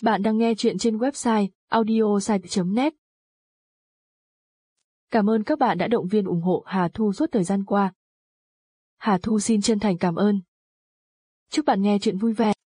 Bạn đang nghe chuyện trên website audiosite.net. Cảm ơn các bạn đã động viên ủng hộ Hà Thu suốt thời gian qua. Hà Thu xin chân thành cảm ơn. Chúc bạn nghe chuyện vui vẻ.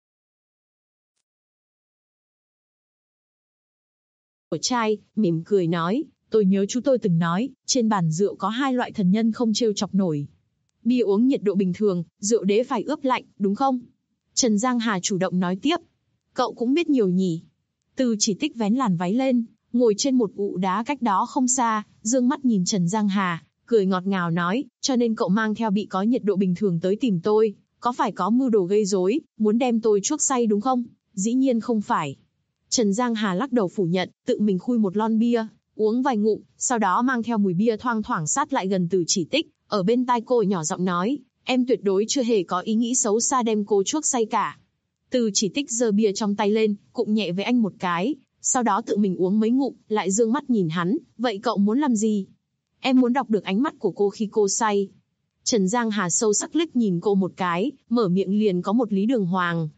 Của trai, mỉm cười nói, tôi nhớ chú tôi từng nói, trên bàn rượu có hai loại thần nhân không trêu chọc nổi. Bia uống nhiệt độ bình thường, rượu đế phải ướp lạnh, đúng không? Trần Giang Hà chủ động nói tiếp. Cậu cũng biết nhiều nhỉ. Từ Chỉ Tích vén làn váy lên, ngồi trên một ụ đá cách đó không xa, dương mắt nhìn Trần Giang Hà, cười ngọt ngào nói, cho nên cậu mang theo bị có nhiệt độ bình thường tới tìm tôi, có phải có mưu đồ gây rối, muốn đem tôi chuốc say đúng không? Dĩ nhiên không phải. Trần Giang Hà lắc đầu phủ nhận, tự mình khui một lon bia, uống vài ngụm, sau đó mang theo mùi bia thoang thoảng sát lại gần Từ Chỉ Tích, ở bên tai cô nhỏ giọng nói, em tuyệt đối chưa hề có ý nghĩ xấu xa đem cô chuốc say cả. Từ Chỉ Tích giơ bia trong tay lên, cụng nhẹ với anh một cái, sau đó tự mình uống mấy ngụm, lại dương mắt nhìn hắn, vậy cậu muốn làm gì? Em muốn đọc được ánh mắt của cô khi cô say. Trần Giang Hà sâu sắc liếc nhìn cô một cái, mở miệng liền có một lý đường hoàng.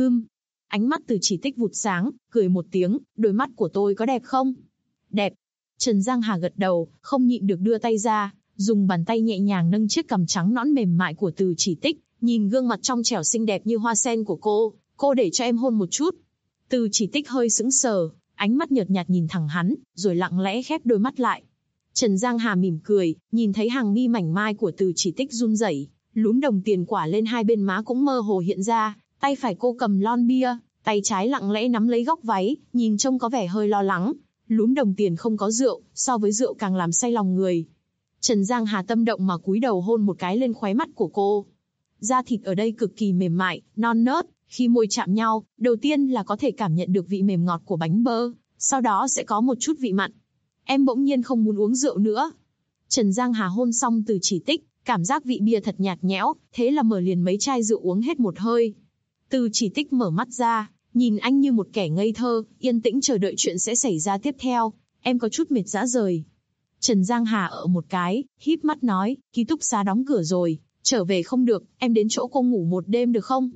Ánh mắt Từ Chỉ Tích vụt sáng, cười một tiếng, đôi mắt của tôi có đẹp không? Đẹp. Trần Giang Hà gật đầu, không nhịn được đưa tay ra, dùng bàn tay nhẹ nhàng nâng chiếc cằm trắng nõn mềm mại của Từ Chỉ Tích, nhìn gương mặt trong trẻo xinh đẹp như hoa sen của cô để cho em hôn một chút. Từ Chỉ Tích hơi sững sờ, ánh mắt nhợt nhạt nhìn thẳng hắn, rồi lặng lẽ khép đôi mắt lại. Trần Giang Hà mỉm cười, nhìn thấy hàng mi mảnh mai của Từ Chỉ Tích run rẩy, lúm đồng tiền quả lên hai bên má cũng mơ hồ hiện ra, tay phải cô cầm lon bia, tay trái lặng lẽ nắm lấy góc váy, nhìn trông có vẻ hơi lo lắng. Lúm đồng tiền không có rượu, so với rượu càng làm say lòng người. Trần Giang Hà tâm động mà cúi đầu hôn một cái lên khóe mắt của cô. Da thịt ở đây cực kỳ mềm mại, non nớt, khi môi chạm nhau, đầu tiên là có thể cảm nhận được vị mềm ngọt của bánh bơ, sau đó sẽ có một chút vị mặn. Em bỗng nhiên không muốn uống rượu nữa. Trần Giang Hà hôn xong Từ Chỉ Tích, cảm giác vị bia thật nhạt nhẽo, thế là mở liền mấy chai rượu uống hết một hơi. Từ Chỉ Tích mở mắt ra, nhìn anh như một kẻ ngây thơ, yên tĩnh chờ đợi chuyện sẽ xảy ra tiếp theo. Em có chút mệt rã rời. Trần Giang Hà ở một cái, híp mắt nói, ký túc xá đóng cửa rồi, trở về không được, em đến chỗ cô ngủ một đêm được không?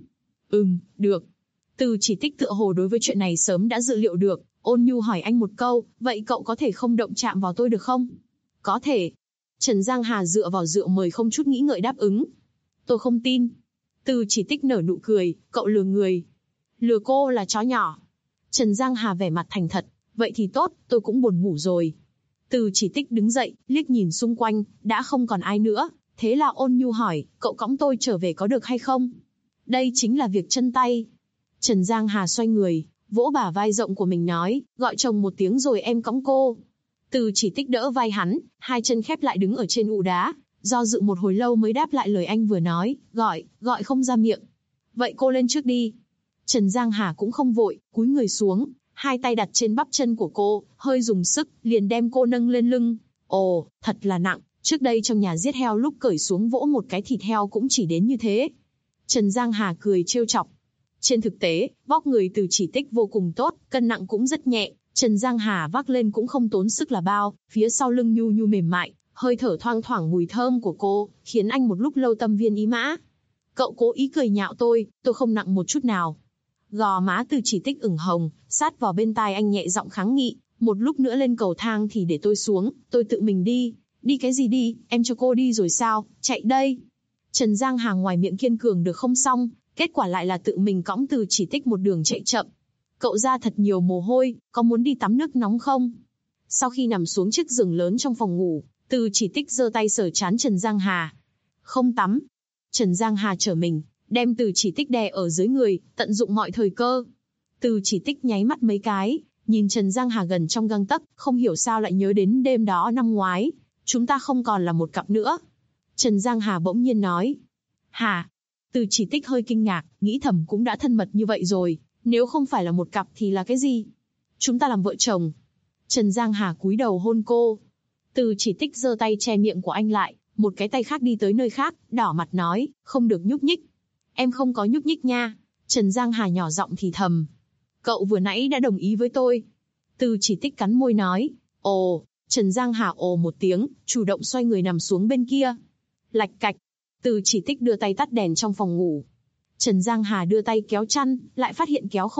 Được. Từ Chỉ Tích tựa hồ đối với chuyện này sớm đã dự liệu được, ôn nhu hỏi anh một câu, vậy cậu có thể không động chạm vào tôi được không? Có thể. Trần Giang Hà dựa vào rượu mời không chút nghĩ ngợi đáp ứng. Tôi không tin. Từ Chỉ Tích nở nụ cười, cậu lừa người. Lừa cô là chó nhỏ. Trần Giang Hà vẻ mặt thành thật, vậy thì tốt, tôi cũng buồn ngủ rồi. Từ Chỉ Tích đứng dậy, liếc nhìn xung quanh, đã không còn ai nữa, thế là ôn nhu hỏi, cậu cõng tôi trở về có được hay không? Đây chính là việc chân tay. Trần Giang Hà xoay người, vỗ bả vai rộng của mình nói, gọi chồng một tiếng rồi em cõng cô. Từ Chỉ Tích đỡ vai hắn, hai chân khép lại đứng ở trên ụ đá, do dự một hồi lâu mới đáp lại lời anh vừa nói, gọi không ra miệng. Vậy cô lên trước đi. Trần Giang Hà cũng không vội, cúi người xuống, hai tay đặt trên bắp chân của cô, hơi dùng sức, liền đem cô nâng lên lưng. Ồ, thật là nặng, trước đây trong nhà giết heo lúc cởi xuống vỗ một cái thịt heo cũng chỉ đến như thế. Trần Giang Hà cười trêu chọc. Trên thực tế, vóc người Từ Chỉ Tích vô cùng tốt, cân nặng cũng rất nhẹ, Trần Giang Hà vác lên cũng không tốn sức là bao, phía sau lưng nhu nhu mềm mại, hơi thở thoang thoảng mùi thơm của cô, khiến anh một lúc lâu tâm viên ý mã. Cậu cố ý cười nhạo tôi không nặng một chút nào. Gò má Từ Chỉ Tích ửng hồng, sát vào bên tai anh nhẹ giọng kháng nghị, một lúc nữa lên cầu thang thì để tôi xuống, tôi tự mình đi. Đi cái gì đi, em cho cô đi rồi sao, chạy đây. Trần Giang Hà ngoài miệng kiên cường được không xong, kết quả lại là tự mình cõng Từ Chỉ Tích một đường chạy chậm. Cậu ra thật nhiều mồ hôi, có muốn đi tắm nước nóng không? Sau khi nằm xuống chiếc giường lớn trong phòng ngủ, Từ Chỉ Tích giơ tay sờ trán Trần Giang Hà. Không tắm. Trần Giang Hà trở mình, đem Từ Chỉ Tích đè ở dưới người, tận dụng mọi thời cơ. Từ Chỉ Tích nháy mắt mấy cái, nhìn Trần Giang Hà gần trong gang tấc, không hiểu sao lại nhớ đến đêm đó năm ngoái. Chúng ta không còn là một cặp nữa. Trần Giang Hà bỗng nhiên nói. Hả? Từ Chỉ Tích hơi kinh ngạc, nghĩ thầm cũng đã thân mật như vậy rồi, nếu không phải là một cặp thì là cái gì? Chúng ta làm vợ chồng. Trần Giang Hà cúi đầu hôn cô. Từ Chỉ Tích giơ tay che miệng của anh lại, một cái tay khác đi tới nơi khác, đỏ mặt nói, không được nhúc nhích. Em không có nhúc nhích nha. Trần Giang Hà nhỏ giọng thì thầm. Cậu vừa nãy đã đồng ý với tôi. Từ Chỉ Tích cắn môi nói. Ồ. Trần Giang Hà ồ một tiếng, chủ động xoay người nằm xuống bên kia. Lạch cạch. Từ Chỉ Tích đưa tay tắt đèn trong phòng ngủ. Trần Giang Hà đưa tay kéo chăn, lại phát hiện kéo không được,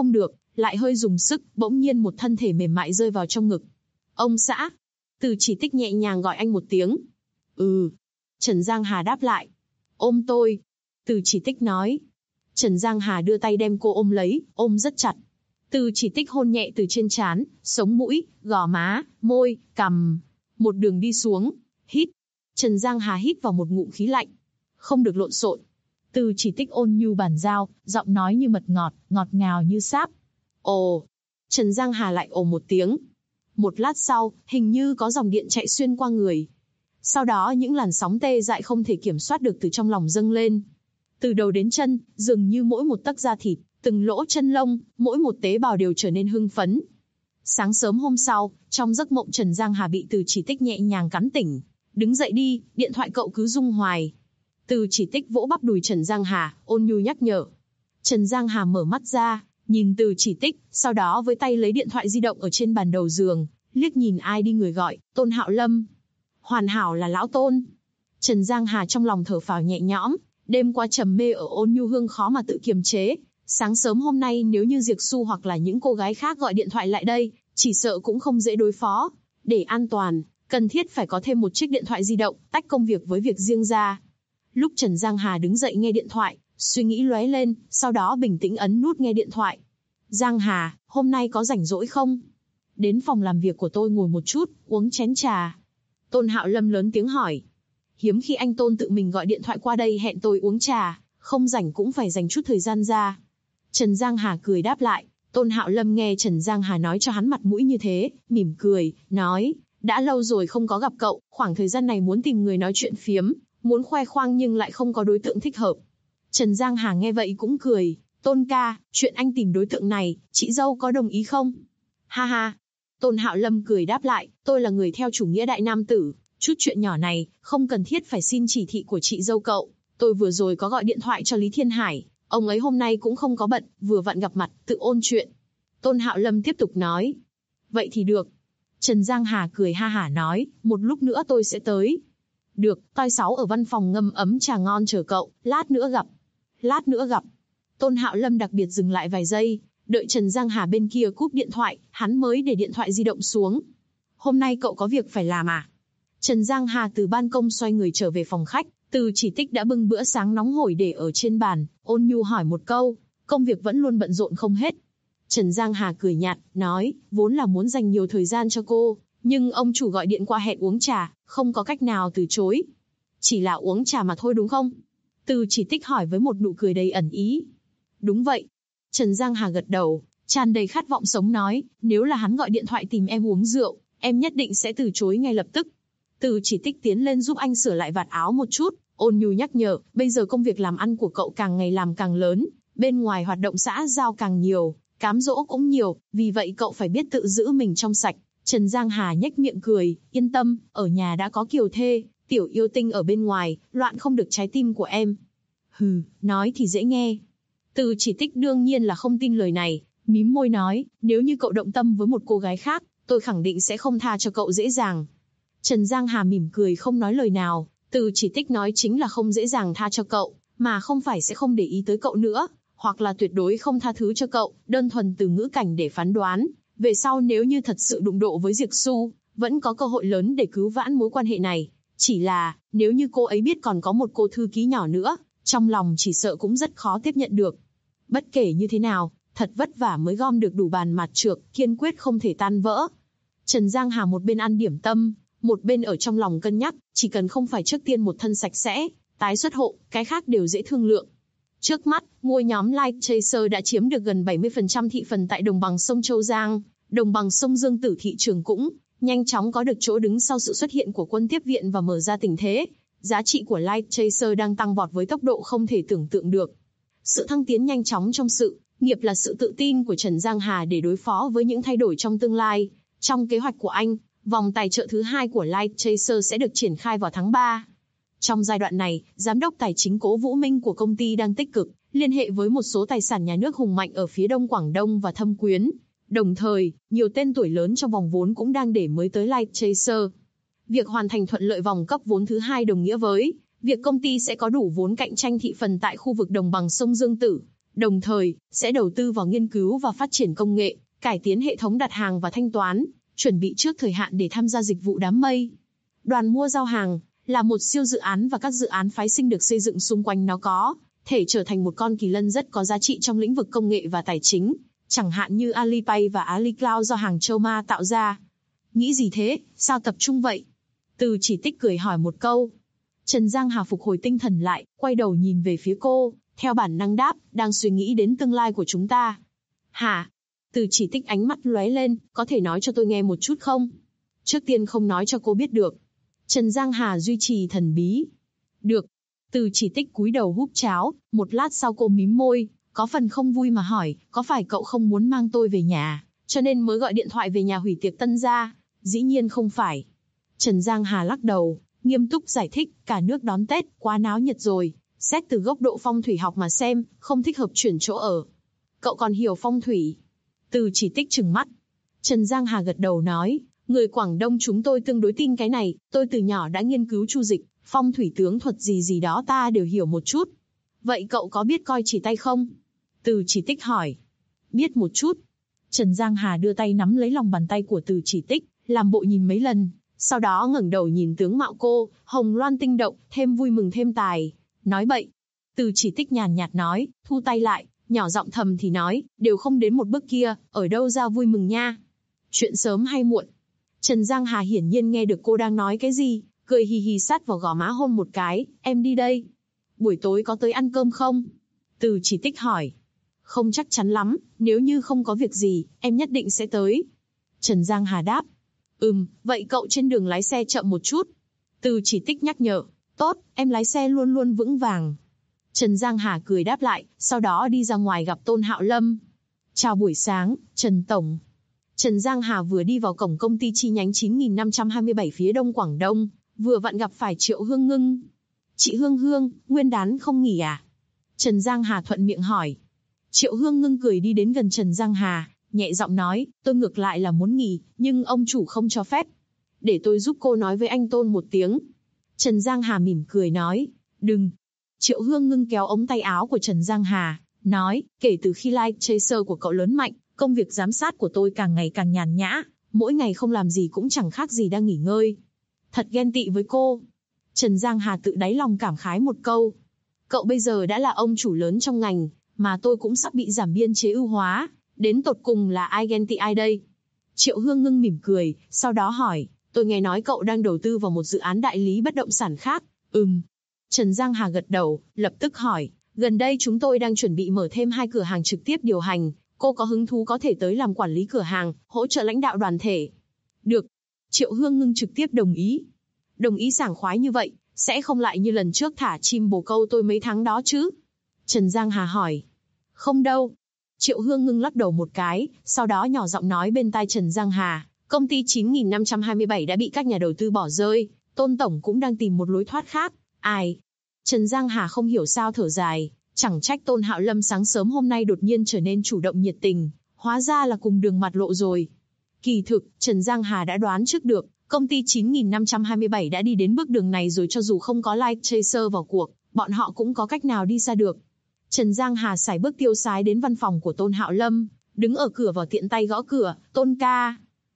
lại hơi dùng sức, bỗng nhiên một thân thể mềm mại rơi vào trong ngực. Ông xã. Từ Chỉ Tích nhẹ nhàng gọi anh một tiếng. Ừ. Trần Giang Hà đáp lại. Ôm tôi. Từ Chỉ Tích nói. Trần Giang Hà đưa tay đem cô ôm lấy, ôm rất chặt. Từ Chỉ Tích hôn nhẹ từ trên trán, sống mũi, gò má, môi, cằm. Một đường đi xuống. Hít. Trần Giang Hà hít vào một ngụm khí lạnh. Không được lộn xộn. Từ Chỉ Tích ôn nhu bản giao, giọng nói như mật ngọt, ngọt ngào như sáp. Ồ. Trần Giang Hà lại ồ một tiếng. Một lát sau, hình như có dòng điện chạy xuyên qua người. Sau đó những làn sóng tê dại không thể kiểm soát được từ trong lòng dâng lên. Từ đầu đến chân, dường như mỗi một tấc da thịt, từng lỗ chân lông, mỗi một tế bào đều trở nên hưng phấn. Sáng sớm hôm sau, trong giấc mộng Trần Giang Hà bị Từ Chỉ Tích nhẹ nhàng cắn tỉnh. Đứng dậy đi, điện thoại cậu cứ rung hoài. Từ Chỉ Tích vỗ bắp đùi Trần Giang Hà, ôn nhu nhắc nhở. Trần Giang Hà mở mắt ra, nhìn Từ Chỉ Tích, sau đó với tay lấy điện thoại di động ở trên bàn đầu giường, liếc nhìn ai đi người gọi, Tôn Hạo Lâm. Hoàn hảo là lão Tôn. Trần Giang Hà trong lòng thở phào nhẹ nhõm, đêm qua trầm mê ở ôn nhu hương khó mà tự kiềm chế. Sáng sớm hôm nay nếu như Diệc Xu hoặc là những cô gái khác gọi điện thoại lại đây, chỉ sợ cũng không dễ đối phó. Để an toàn, cần thiết phải có thêm một chiếc điện thoại di động, tách công việc với việc riêng ra. Lúc Trần Giang Hà đứng dậy nghe điện thoại, suy nghĩ lóe lên, sau đó bình tĩnh ấn nút nghe điện thoại. Giang Hà, hôm nay có rảnh rỗi không? Đến phòng làm việc của tôi ngồi một chút, uống chén trà. Tôn Hạo Lâm lớn tiếng hỏi. Hiếm khi anh Tôn tự mình gọi điện thoại qua đây hẹn tôi uống trà, không rảnh cũng phải dành chút thời gian ra. Trần Giang Hà cười đáp lại. Tôn Hạo Lâm nghe Trần Giang Hà nói cho hắn mặt mũi như thế, mỉm cười, nói, đã lâu rồi không có gặp cậu, khoảng thời gian này muốn tìm người nói chuyện phiếm, muốn khoe khoang nhưng lại không có đối tượng thích hợp. Trần Giang Hà nghe vậy cũng cười, Tôn ca, chuyện anh tìm đối tượng này, chị dâu có đồng ý không? Ha ha. Tôn Hạo Lâm cười đáp lại, tôi là người theo chủ nghĩa đại nam tử, chút chuyện nhỏ này, không cần thiết phải xin chỉ thị của chị dâu cậu. Tôi vừa rồi có gọi điện thoại cho Lý Thiên Hải, ông ấy hôm nay cũng không có bận, vừa vặn gặp mặt, tự ôn chuyện. Tôn Hạo Lâm tiếp tục nói. Vậy thì được. Trần Giang Hà cười ha hả nói, một lúc nữa tôi sẽ tới. Được, tôi Sáu ở văn phòng ngâm ấm trà ngon chờ cậu, lát nữa gặp. Lát nữa gặp. Tôn Hạo Lâm đặc biệt dừng lại vài giây, đợi Trần Giang Hà bên kia cúp điện thoại, hắn mới để điện thoại di động xuống. Hôm nay cậu có việc phải làm à? Trần Giang Hà từ ban công xoay người trở về phòng khách, Từ Chỉ Tích đã bưng bữa sáng nóng hổi để ở trên bàn, ôn nhu hỏi một câu, công việc vẫn luôn bận rộn không hết. Trần Giang Hà cười nhạt, nói, vốn là muốn dành nhiều thời gian cho cô, nhưng ông chủ gọi điện qua hẹn uống trà, không có cách nào từ chối. Chỉ là uống trà mà thôi đúng không? Từ Chỉ Tích hỏi với một nụ cười đầy ẩn ý. Đúng vậy. Trần Giang Hà gật đầu, tràn đầy khát vọng sống nói, nếu là hắn gọi điện thoại tìm em uống rượu, em nhất định sẽ từ chối ngay lập tức. Từ Chỉ Tích tiến lên giúp anh sửa lại vạt áo một chút, ôn nhu nhắc nhở, bây giờ công việc làm ăn của cậu càng ngày làm càng lớn, bên ngoài hoạt động xã giao càng nhiều, cám dỗ cũng nhiều, vì vậy cậu phải biết tự giữ mình trong sạch. Trần Giang Hà nhếch miệng cười, yên tâm, ở nhà đã có kiều thê, tiểu yêu tinh ở bên ngoài, loạn không được trái tim của em. Hừ, nói thì dễ nghe. Từ Chỉ Tích đương nhiên là không tin lời này, mím môi nói, nếu như cậu động tâm với một cô gái khác, tôi khẳng định sẽ không tha cho cậu dễ dàng. Trần Giang Hà mỉm cười không nói lời nào, Từ Chỉ Tích nói chính là không dễ dàng tha cho cậu, mà không phải sẽ không để ý tới cậu nữa, hoặc là tuyệt đối không tha thứ cho cậu, đơn thuần từ ngữ cảnh để phán đoán. Về sau nếu như thật sự đụng độ với Diệc Xu, vẫn có cơ hội lớn để cứu vãn mối quan hệ này. Chỉ là, nếu như cô ấy biết còn có một cô thư ký nhỏ nữa, trong lòng chỉ sợ cũng rất khó tiếp nhận được. Bất kể như thế nào, thật vất vả mới gom được đủ bàn mặt trược, kiên quyết không thể tan vỡ. Trần Giang Hà một bên ăn điểm tâm, một bên ở trong lòng cân nhắc, chỉ cần không phải trước tiên một thân sạch sẽ, tái xuất hộ, cái khác đều dễ thương lượng. Trước mắt, ngôi nhóm Light Chaser đã chiếm được gần 70% thị phần tại đồng bằng sông Châu Giang, đồng bằng sông Dương Tử thị trường cũng nhanh chóng có được chỗ đứng sau sự xuất hiện của quân tiếp viện và mở ra tình thế. Giá trị của Light Chaser đang tăng vọt với tốc độ không thể tưởng tượng được. Sự thăng tiến nhanh chóng trong sự nghiệp là sự tự tin của Trần Giang Hà để đối phó với những thay đổi trong tương lai. Trong kế hoạch của anh, vòng tài trợ thứ 2 của Light Chaser sẽ được triển khai vào tháng 3. Trong giai đoạn này, giám đốc tài chính Cố Vũ Minh của công ty đang tích cực liên hệ với một số tài sản nhà nước hùng mạnh ở phía đông Quảng Đông và Thâm Quyến. Đồng thời, nhiều tên tuổi lớn trong vòng vốn cũng đang để mới tới Light Chaser. Việc hoàn thành thuận lợi vòng cấp vốn thứ 2 đồng nghĩa với việc công ty sẽ có đủ vốn cạnh tranh thị phần tại khu vực đồng bằng sông Dương Tử. Đồng thời, sẽ đầu tư vào nghiên cứu và phát triển công nghệ, cải tiến hệ thống đặt hàng và thanh toán, chuẩn bị trước thời hạn để tham gia dịch vụ đám mây. Đoàn mua giao hàng là một siêu dự án và các dự án phái sinh được xây dựng xung quanh nó có thể trở thành một con kỳ lân rất có giá trị trong lĩnh vực công nghệ và tài chính, chẳng hạn như Alipay và AliCloud do Hàng Châu Ma tạo ra. Nghĩ gì thế, sao tập trung vậy? Từ Chỉ Tích cười hỏi một câu. Trần Giang Hà phục hồi tinh thần lại, quay đầu nhìn về phía cô, theo bản năng đáp, đang suy nghĩ đến tương lai của chúng ta. Hả? Từ Chỉ Tích ánh mắt lóe lên, có thể nói cho tôi nghe một chút không? Trước tiên không nói cho cô biết được. Trần Giang Hà duy trì thần bí. Được. Từ Chỉ Tích cúi đầu húp cháo, một lát sau cô mím môi, có phần không vui mà hỏi, có phải cậu không muốn mang tôi về nhà, cho nên mới gọi điện thoại về nhà hủy tiệc tân gia? Dĩ nhiên không phải. Trần Giang Hà lắc đầu, nghiêm túc giải thích, cả nước đón Tết, quá náo nhiệt rồi. Xét từ góc độ phong thủy học mà xem, không thích hợp chuyển chỗ ở. Cậu còn hiểu phong thủy? Từ Chỉ Tích trừng mắt. Trần Giang Hà gật đầu nói, người Quảng Đông chúng tôi tương đối tin cái này, tôi từ nhỏ đã nghiên cứu chu dịch, phong thủy tướng thuật gì gì đó ta đều hiểu một chút. Vậy cậu có biết coi chỉ tay không? Từ Chỉ Tích hỏi. Biết một chút. Trần Giang Hà đưa tay nắm lấy lòng bàn tay của Từ Chỉ Tích, làm bộ nhìn mấy lần, sau đó ngẩng đầu nhìn tướng mạo cô, hồng loan tinh động, thêm vui mừng thêm tài. Nói bậy. Từ Chỉ Tích nhàn nhạt nói, thu tay lại, nhỏ giọng thầm thì nói, đều không đến một bước kia, ở đâu ra vui mừng nha. Chuyện sớm hay muộn. Trần Giang Hà hiển nhiên nghe được cô đang nói cái gì, cười hì hì sát vào gò má hôn một cái, em đi đây. Buổi tối có tới ăn cơm không? Từ Chỉ Tích hỏi. Không chắc chắn lắm, nếu như không có việc gì, em nhất định sẽ tới. Trần Giang Hà đáp. Vậy cậu trên đường lái xe chậm một chút. Từ Chỉ Tích nhắc nhở. Tốt, em lái xe luôn luôn vững vàng. Trần Giang Hà cười đáp lại, sau đó đi ra ngoài gặp Tôn Hạo Lâm. Chào buổi sáng, Trần Tổng. Trần Giang Hà vừa đi vào cổng công ty chi nhánh 9527 phía đông Quảng Đông, vừa vặn gặp phải Triệu Hương Ngưng. Chị Hương Hương, nguyên đán không nghỉ à? Trần Giang Hà thuận miệng hỏi. Triệu Hương Ngưng cười đi đến gần Trần Giang Hà, nhẹ giọng nói, tôi ngược lại là muốn nghỉ, nhưng ông chủ không cho phép. Để tôi giúp cô nói với anh Tôn một tiếng. Trần Giang Hà mỉm cười nói, đừng. Triệu Hương Ngưng kéo ống tay áo của Trần Giang Hà, nói, kể từ khi Light Chaser của cậu lớn mạnh, công việc giám sát của tôi càng ngày càng nhàn nhã, mỗi ngày không làm gì cũng chẳng khác gì đang nghỉ ngơi. Thật ghen tị với cô. Trần Giang Hà tự đáy lòng cảm khái một câu. Cậu bây giờ đã là ông chủ lớn trong ngành, mà tôi cũng sắp bị giảm biên chế ưu hóa, đến tột cùng là ai ghen tị ai đây? Triệu Hương Ngưng mỉm cười, sau đó hỏi, tôi nghe nói cậu đang đầu tư vào một dự án đại lý bất động sản khác. Trần Giang Hà gật đầu, lập tức hỏi, gần đây chúng tôi đang chuẩn bị mở thêm 2 cửa hàng trực tiếp điều hành, cô có hứng thú có thể tới làm quản lý cửa hàng, hỗ trợ lãnh đạo đoàn thể. Được. Triệu Hương Ngưng trực tiếp đồng ý. Đồng ý sảng khoái như vậy, sẽ không lại như lần trước thả chim bồ câu tôi mấy tháng đó chứ? Trần Giang Hà hỏi. Không đâu. Triệu Hương Ngưng lắc đầu một cái, sau đó nhỏ giọng nói bên tai Trần Giang Hà, công ty 9527 đã bị các nhà đầu tư bỏ rơi, Tôn Tổng cũng đang tìm một lối thoát khác. Ai? Trần Giang Hà không hiểu sao thở dài, chẳng trách Tôn Hạo Lâm sáng sớm hôm nay đột nhiên trở nên chủ động nhiệt tình, hóa ra là cùng đường mặt lộ rồi. Kỳ thực, Trần Giang Hà đã đoán trước được, công ty 9527 đã đi đến bước đường này rồi, cho dù không có Light Chaser vào cuộc, bọn họ cũng có cách nào đi xa được. Trần Giang Hà sải bước tiêu sái đến văn phòng của Tôn Hạo Lâm, đứng ở cửa vào tiện tay gõ cửa, Tôn ca.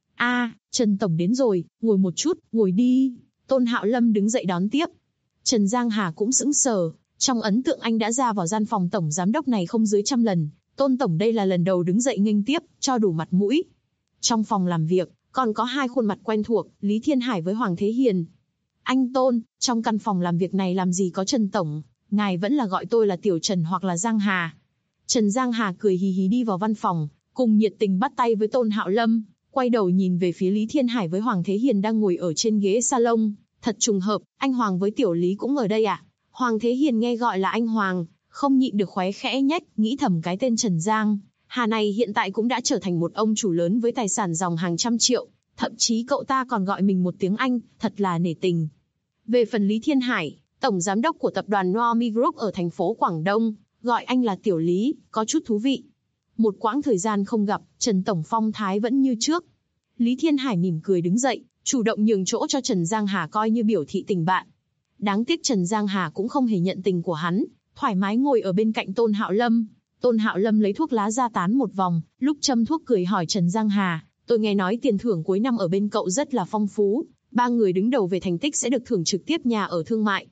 Trần Tổng đến rồi, ngồi một chút, ngồi đi. Tôn Hạo Lâm đứng dậy đón tiếp. Trần Giang Hà cũng sững sờ, trong ấn tượng anh đã ra vào gian phòng tổng giám đốc này không dưới 100 lần, Tôn Tổng đây là lần đầu đứng dậy nghênh tiếp, cho đủ mặt mũi. Trong phòng làm việc, còn có 2 khuôn mặt quen thuộc, Lý Thiên Hải với Hoàng Thế Hiền. Anh Tôn, trong căn phòng làm việc này làm gì có Trần Tổng, ngài vẫn là gọi tôi là Tiểu Trần hoặc là Giang Hà. Trần Giang Hà cười hì hì đi vào văn phòng, cùng nhiệt tình bắt tay với Tôn Hạo Lâm, quay đầu nhìn về phía Lý Thiên Hải với Hoàng Thế Hiền đang ngồi ở trên ghế salon. Thật trùng hợp, anh Hoàng với Tiểu Lý cũng ở đây à? Hoàng Thế Hiền nghe gọi là anh Hoàng, không nhịn được khóe khẽ nhếch, nghĩ thầm cái tên Trần Giang Hà này hiện tại cũng đã trở thành một ông chủ lớn với tài sản dòng hàng trăm triệu, thậm chí cậu ta còn gọi mình một tiếng anh, thật là nể tình. Về phần Lý Thiên Hải, tổng giám đốc của tập đoàn Noami Group ở thành phố Quảng Đông, gọi anh là Tiểu Lý, có chút thú vị. Một quãng thời gian không gặp, Trần Tổng phong thái vẫn như trước. Lý Thiên Hải mỉm cười đứng dậy, chủ động nhường chỗ cho Trần Giang Hà coi như biểu thị tình bạn. Đáng tiếc Trần Giang Hà cũng không hề nhận tình của hắn, thoải mái ngồi ở bên cạnh Tôn Hạo Lâm. Tôn Hạo Lâm lấy thuốc lá ra tán một vòng, lúc châm thuốc cười hỏi Trần Giang Hà, tôi nghe nói tiền thưởng cuối năm ở bên cậu rất là phong phú, 3 người đứng đầu về thành tích sẽ được thưởng trực tiếp nhà ở thương mại.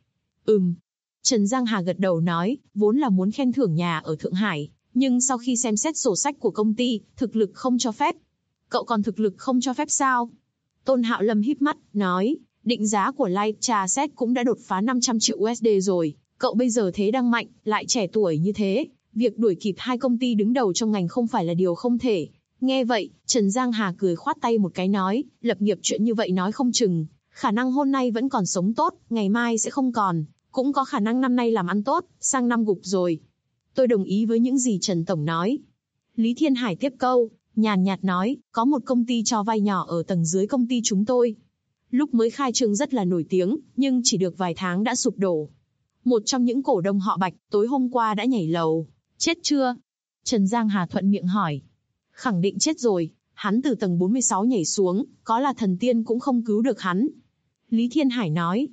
Trần Giang Hà gật đầu nói, vốn là muốn khen thưởng nhà ở Thượng Hải, nhưng sau khi xem xét sổ sách của công ty, thực lực không cho phép. Cậu còn thực lực không cho phép sao? Tôn Hạo Lâm híp mắt, nói, định giá của Light Trà Set cũng đã đột phá 500 triệu USD rồi, cậu bây giờ thế đang mạnh, lại trẻ tuổi như thế, việc đuổi kịp 2 công ty đứng đầu trong ngành không phải là điều không thể. Nghe vậy, Trần Giang Hà cười khoát tay một cái nói, lập nghiệp chuyện như vậy nói không chừng, khả năng hôm nay vẫn còn sống tốt, ngày mai sẽ không còn, cũng có khả năng năm nay làm ăn tốt, sang năm gục rồi. Tôi đồng ý với những gì Trần Tổng nói. Lý Thiên Hải tiếp câu, nhàn nhạt nói, có một công ty cho vay nhỏ ở tầng dưới công ty chúng tôi. Lúc mới khai trương rất là nổi tiếng, nhưng chỉ được vài tháng đã sụp đổ. Một trong những cổ đông họ Bạch, tối hôm qua đã nhảy lầu. Chết chưa? Trần Giang Hà thuận miệng hỏi. Khẳng định chết rồi, hắn từ tầng 46 nhảy xuống, có là thần tiên cũng không cứu được hắn. Lý Thiên Hải nói.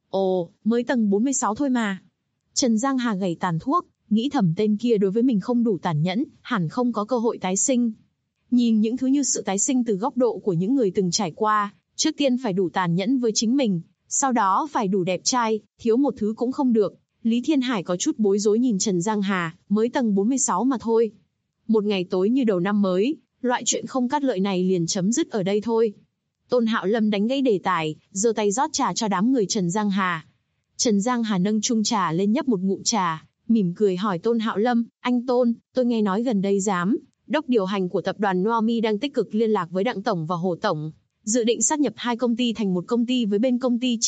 Ồ, mới tầng 46 thôi mà. Trần Giang Hà gầy tàn thuốc, nghĩ thầm tên kia đối với mình không đủ tàn nhẫn, hẳn không có cơ hội tái sinh. Nhìn những thứ như sự tái sinh từ góc độ của những người từng trải qua, trước tiên phải đủ tàn nhẫn với chính mình, sau đó phải đủ đẹp trai, thiếu một thứ cũng không được. Lý Thiên Hải có chút bối rối nhìn Trần Giang Hà, mới tầng 46 mà thôi. Một ngày tối như đầu năm mới, loại chuyện không cắt lợi này liền chấm dứt ở đây thôi. Tôn Hạo Lâm đánh gãy đề tài, giơ tay rót trà cho đám người Trần Giang Hà. Trần Giang Hà nâng chung trà lên nhấp một ngụm trà, mỉm cười hỏi Tôn Hạo Lâm, anh Tôn, tôi nghe nói gần đây đốc điều hành của tập đoàn Noami đang tích cực liên lạc với Đặng Tổng và Hồ Tổng, dự định sát nhập 2 công ty thành một công ty với bên công ty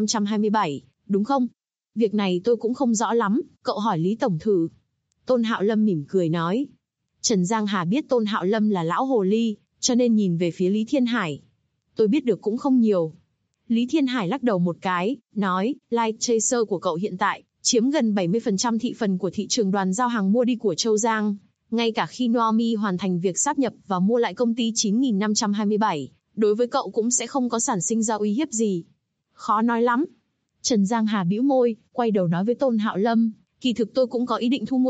9527, đúng không? Việc này tôi cũng không rõ lắm, cậu hỏi Lý Tổng thử. Tôn Hạo Lâm mỉm cười nói. Trần Giang Hà biết Tôn Hạo Lâm là lão hồ ly, cho nên nhìn về phía Lý Thiên Hải. Tôi biết được cũng không nhiều. Lý Thiên Hải lắc đầu một cái, nói, Light Chaser của cậu hiện tại, chiếm gần 70% thị phần của thị trường đoàn giao hàng mua đi của Châu Giang. Ngay cả khi Noami hoàn thành việc sáp nhập và mua lại công ty 9527, đối với cậu cũng sẽ không có sản sinh ra uy hiếp gì. Khó nói lắm. Trần Giang Hà bĩu môi, quay đầu nói với Tôn Hạo Lâm, kỳ thực tôi cũng có ý định thu mua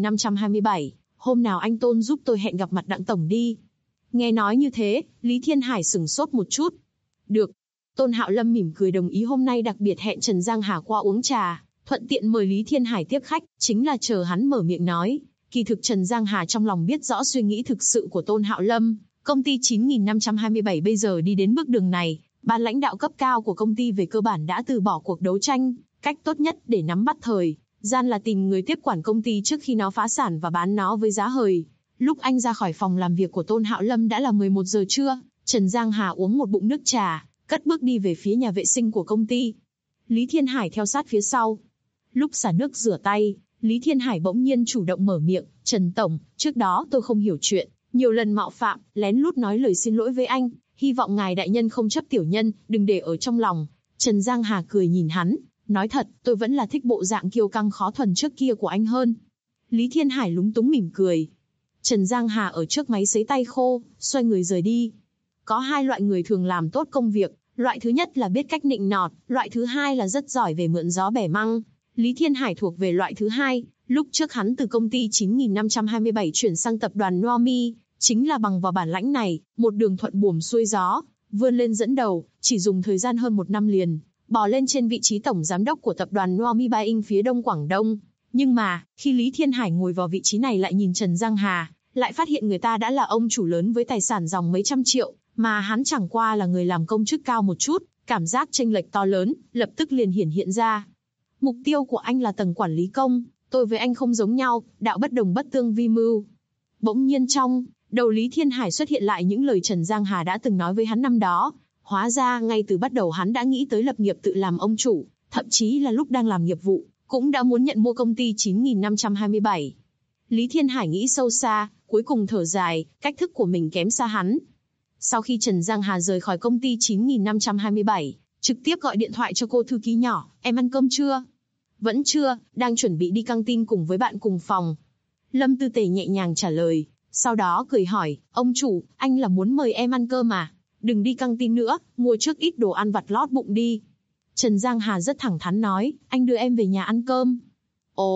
9527, hôm nào anh Tôn giúp tôi hẹn gặp mặt Đặng Tổng đi. Nghe nói như thế, Lý Thiên Hải sửng sốt một chút. Được. Tôn Hạo Lâm mỉm cười đồng ý hôm nay đặc biệt hẹn Trần Giang Hà qua uống trà, thuận tiện mời Lý Thiên Hải tiếp khách, chính là chờ hắn mở miệng nói. Kỳ thực Trần Giang Hà trong lòng biết rõ suy nghĩ thực sự của Tôn Hạo Lâm, công ty 9527 bây giờ đi đến bước đường này, ban lãnh đạo cấp cao của công ty về cơ bản đã từ bỏ cuộc đấu tranh, cách tốt nhất để nắm bắt thời gian là tìm người tiếp quản công ty trước khi nó phá sản và bán nó với giá hời. Lúc anh ra khỏi phòng làm việc của Tôn Hạo Lâm đã là 11 giờ trưa, Trần Giang Hà uống một bụng nước trà, cất bước đi về phía nhà vệ sinh của công ty. Lý Thiên Hải theo sát phía sau. Lúc xả nước rửa tay, Lý Thiên Hải bỗng nhiên chủ động mở miệng, Trần Tổng, trước đó tôi không hiểu chuyện, nhiều lần mạo phạm, lén lút nói lời xin lỗi với anh, hy vọng ngài đại nhân không chấp tiểu nhân, đừng để ở trong lòng. Trần Giang Hà cười nhìn hắn, nói thật, tôi vẫn là thích bộ dạng kiêu căng khó thuần trước kia của anh hơn. Lý Thiên Hải lúng túng mỉm cười. Trần Giang Hà ở trước máy sấy tay khô, xoay người rời đi. Có 2 loại người thường làm tốt công việc, loại thứ nhất là biết cách nịnh nọt, loại thứ hai là rất giỏi về mượn gió bẻ măng. Lý Thiên Hải thuộc về loại thứ hai, lúc trước hắn từ công ty 9527 chuyển sang tập đoàn Noami, chính là bằng vào bản lãnh này, một đường thuận buồm xuôi gió, vươn lên dẫn đầu, chỉ dùng thời gian hơn 1 năm liền, bò lên trên vị trí tổng giám đốc của tập đoàn Noami Buying phía Đông Quảng Đông. Nhưng mà, khi Lý Thiên Hải ngồi vào vị trí này lại nhìn Trần Giang Hà, lại phát hiện người ta đã là ông chủ lớn với tài sản dòng mấy trăm triệu, mà hắn chẳng qua là người làm công chức cao một chút, cảm giác chênh lệch to lớn, lập tức liền hiện ra. Mục tiêu của anh là tầng quản lý công, tôi với anh không giống nhau, đạo bất đồng bất tương vi mưu. Bỗng nhiên trong đầu Lý Thiên Hải xuất hiện lại những lời Trần Giang Hà đã từng nói với hắn năm đó. Hóa ra ngay từ bắt đầu hắn đã nghĩ tới lập nghiệp tự làm ông chủ, thậm chí là lúc đang làm nghiệp vụ, cũng đã muốn nhận mua công ty 9527. Lý Thiên Hải nghĩ sâu xa, cuối cùng thở dài, cách thức của mình kém xa hắn. Sau khi Trần Giang Hà rời khỏi công ty 9527, trực tiếp gọi điện thoại cho cô thư ký nhỏ, em ăn cơm chưa? Vẫn chưa, đang chuẩn bị đi căng tin cùng với bạn cùng phòng. Lâm Tư Tề nhẹ nhàng trả lời, sau đó cười hỏi, ông chủ, anh là muốn mời em ăn cơm à? Đừng đi căng tin nữa, mua trước ít đồ ăn vặt lót bụng đi. Trần Giang Hà rất thẳng thắn nói, anh đưa em về nhà ăn cơm. Ồ,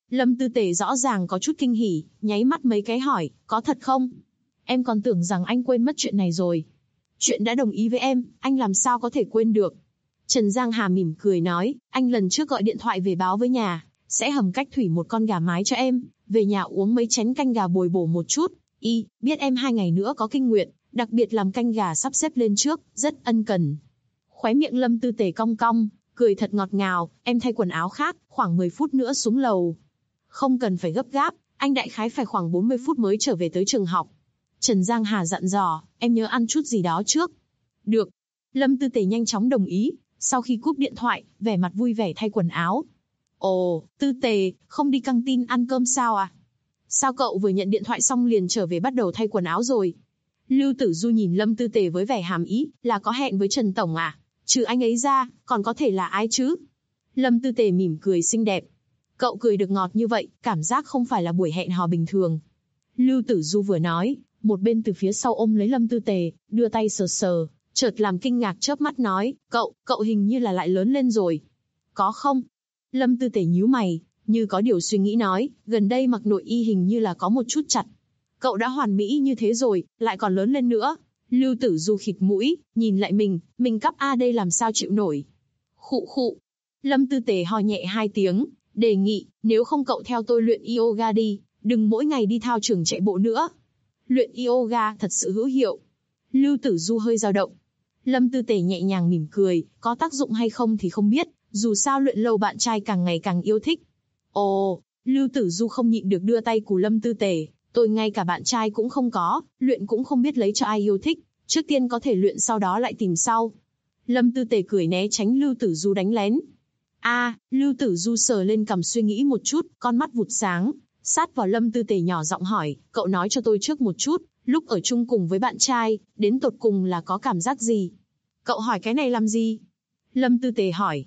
Lâm Tư Tề rõ ràng có chút kinh hỉ, nháy mắt mấy cái hỏi, có thật không? Em còn tưởng rằng anh quên mất chuyện này rồi. Chuyện đã đồng ý với em, anh làm sao có thể quên được? Trần Giang Hà mỉm cười nói, anh lần trước gọi điện thoại về báo với nhà, sẽ hầm cách thủy một con gà mái cho em, về nhà uống mấy chén canh gà bồi bổ một chút. Biết em 2 ngày nữa có kinh nguyệt, đặc biệt làm canh gà sắp xếp lên trước, rất ân cần. Khóe miệng Lâm Tư Tề cong cong, cười thật ngọt ngào, em thay quần áo khác, khoảng 10 phút nữa xuống lầu. Không cần phải gấp gáp, anh đại khái phải khoảng 40 phút mới trở về tới trường học. Trần Giang Hà dặn dò, em nhớ ăn chút gì đó trước. Được. Lâm Tư Tề nhanh chóng đồng ý, sau khi cúp điện thoại, vẻ mặt vui vẻ thay quần áo. Ồ, Tư Tề, không đi căng tin ăn cơm sao à? Sao cậu vừa nhận điện thoại xong liền trở về bắt đầu thay quần áo rồi? Lưu Tử Du nhìn Lâm Tư Tề với vẻ hàm ý, là có hẹn với Trần Tổng à? Trừ anh ấy ra, còn có thể là ai chứ? Lâm Tư Tề mỉm cười xinh đẹp. Cậu cười được ngọt như vậy, cảm giác không phải là buổi hẹn hò bình thường. Lưu Tử Du vừa nói, một bên từ phía sau ôm lấy Lâm Tư Tề, đưa tay sờ sờ, chợt làm kinh ngạc chớp mắt nói, cậu hình như là lại lớn lên rồi. Có không? Lâm Tư Tề nhíu mày, như có điều suy nghĩ nói, gần đây mặc nội y hình như là có một chút chặt. Cậu đã hoàn mỹ như thế rồi, lại còn lớn lên nữa. Lưu Tử Du khịt mũi, nhìn lại mình cắp a đây làm sao chịu nổi. Khụ khụ. Lâm Tư Tề ho nhẹ 2 tiếng, đề nghị, nếu không cậu theo tôi luyện yoga đi, đừng mỗi ngày đi thao trường chạy bộ nữa. Luyện yoga thật sự hữu hiệu. Lưu Tử Du hơi dao động. Lâm Tư Tề nhẹ nhàng mỉm cười, có tác dụng hay không thì không biết, dù sao luyện lâu bạn trai càng ngày càng yêu thích. Ồ, Lưu Tử Du không nhịn được đưa tay cù Lâm Tư Tề, tôi ngay cả bạn trai cũng không có, luyện cũng không biết lấy cho ai yêu thích, trước tiên có thể luyện sau đó lại tìm sau. Lâm Tư Tề cười né tránh Lưu Tử Du đánh lén. Lưu Tử Du sờ lên cằm suy nghĩ một chút, con mắt vụt sáng, sát vào Lâm Tư Tề nhỏ giọng hỏi, cậu nói cho tôi trước một chút, lúc ở chung cùng với bạn trai, đến tột cùng là có cảm giác gì? Cậu hỏi cái này làm gì? Lâm Tư Tề hỏi.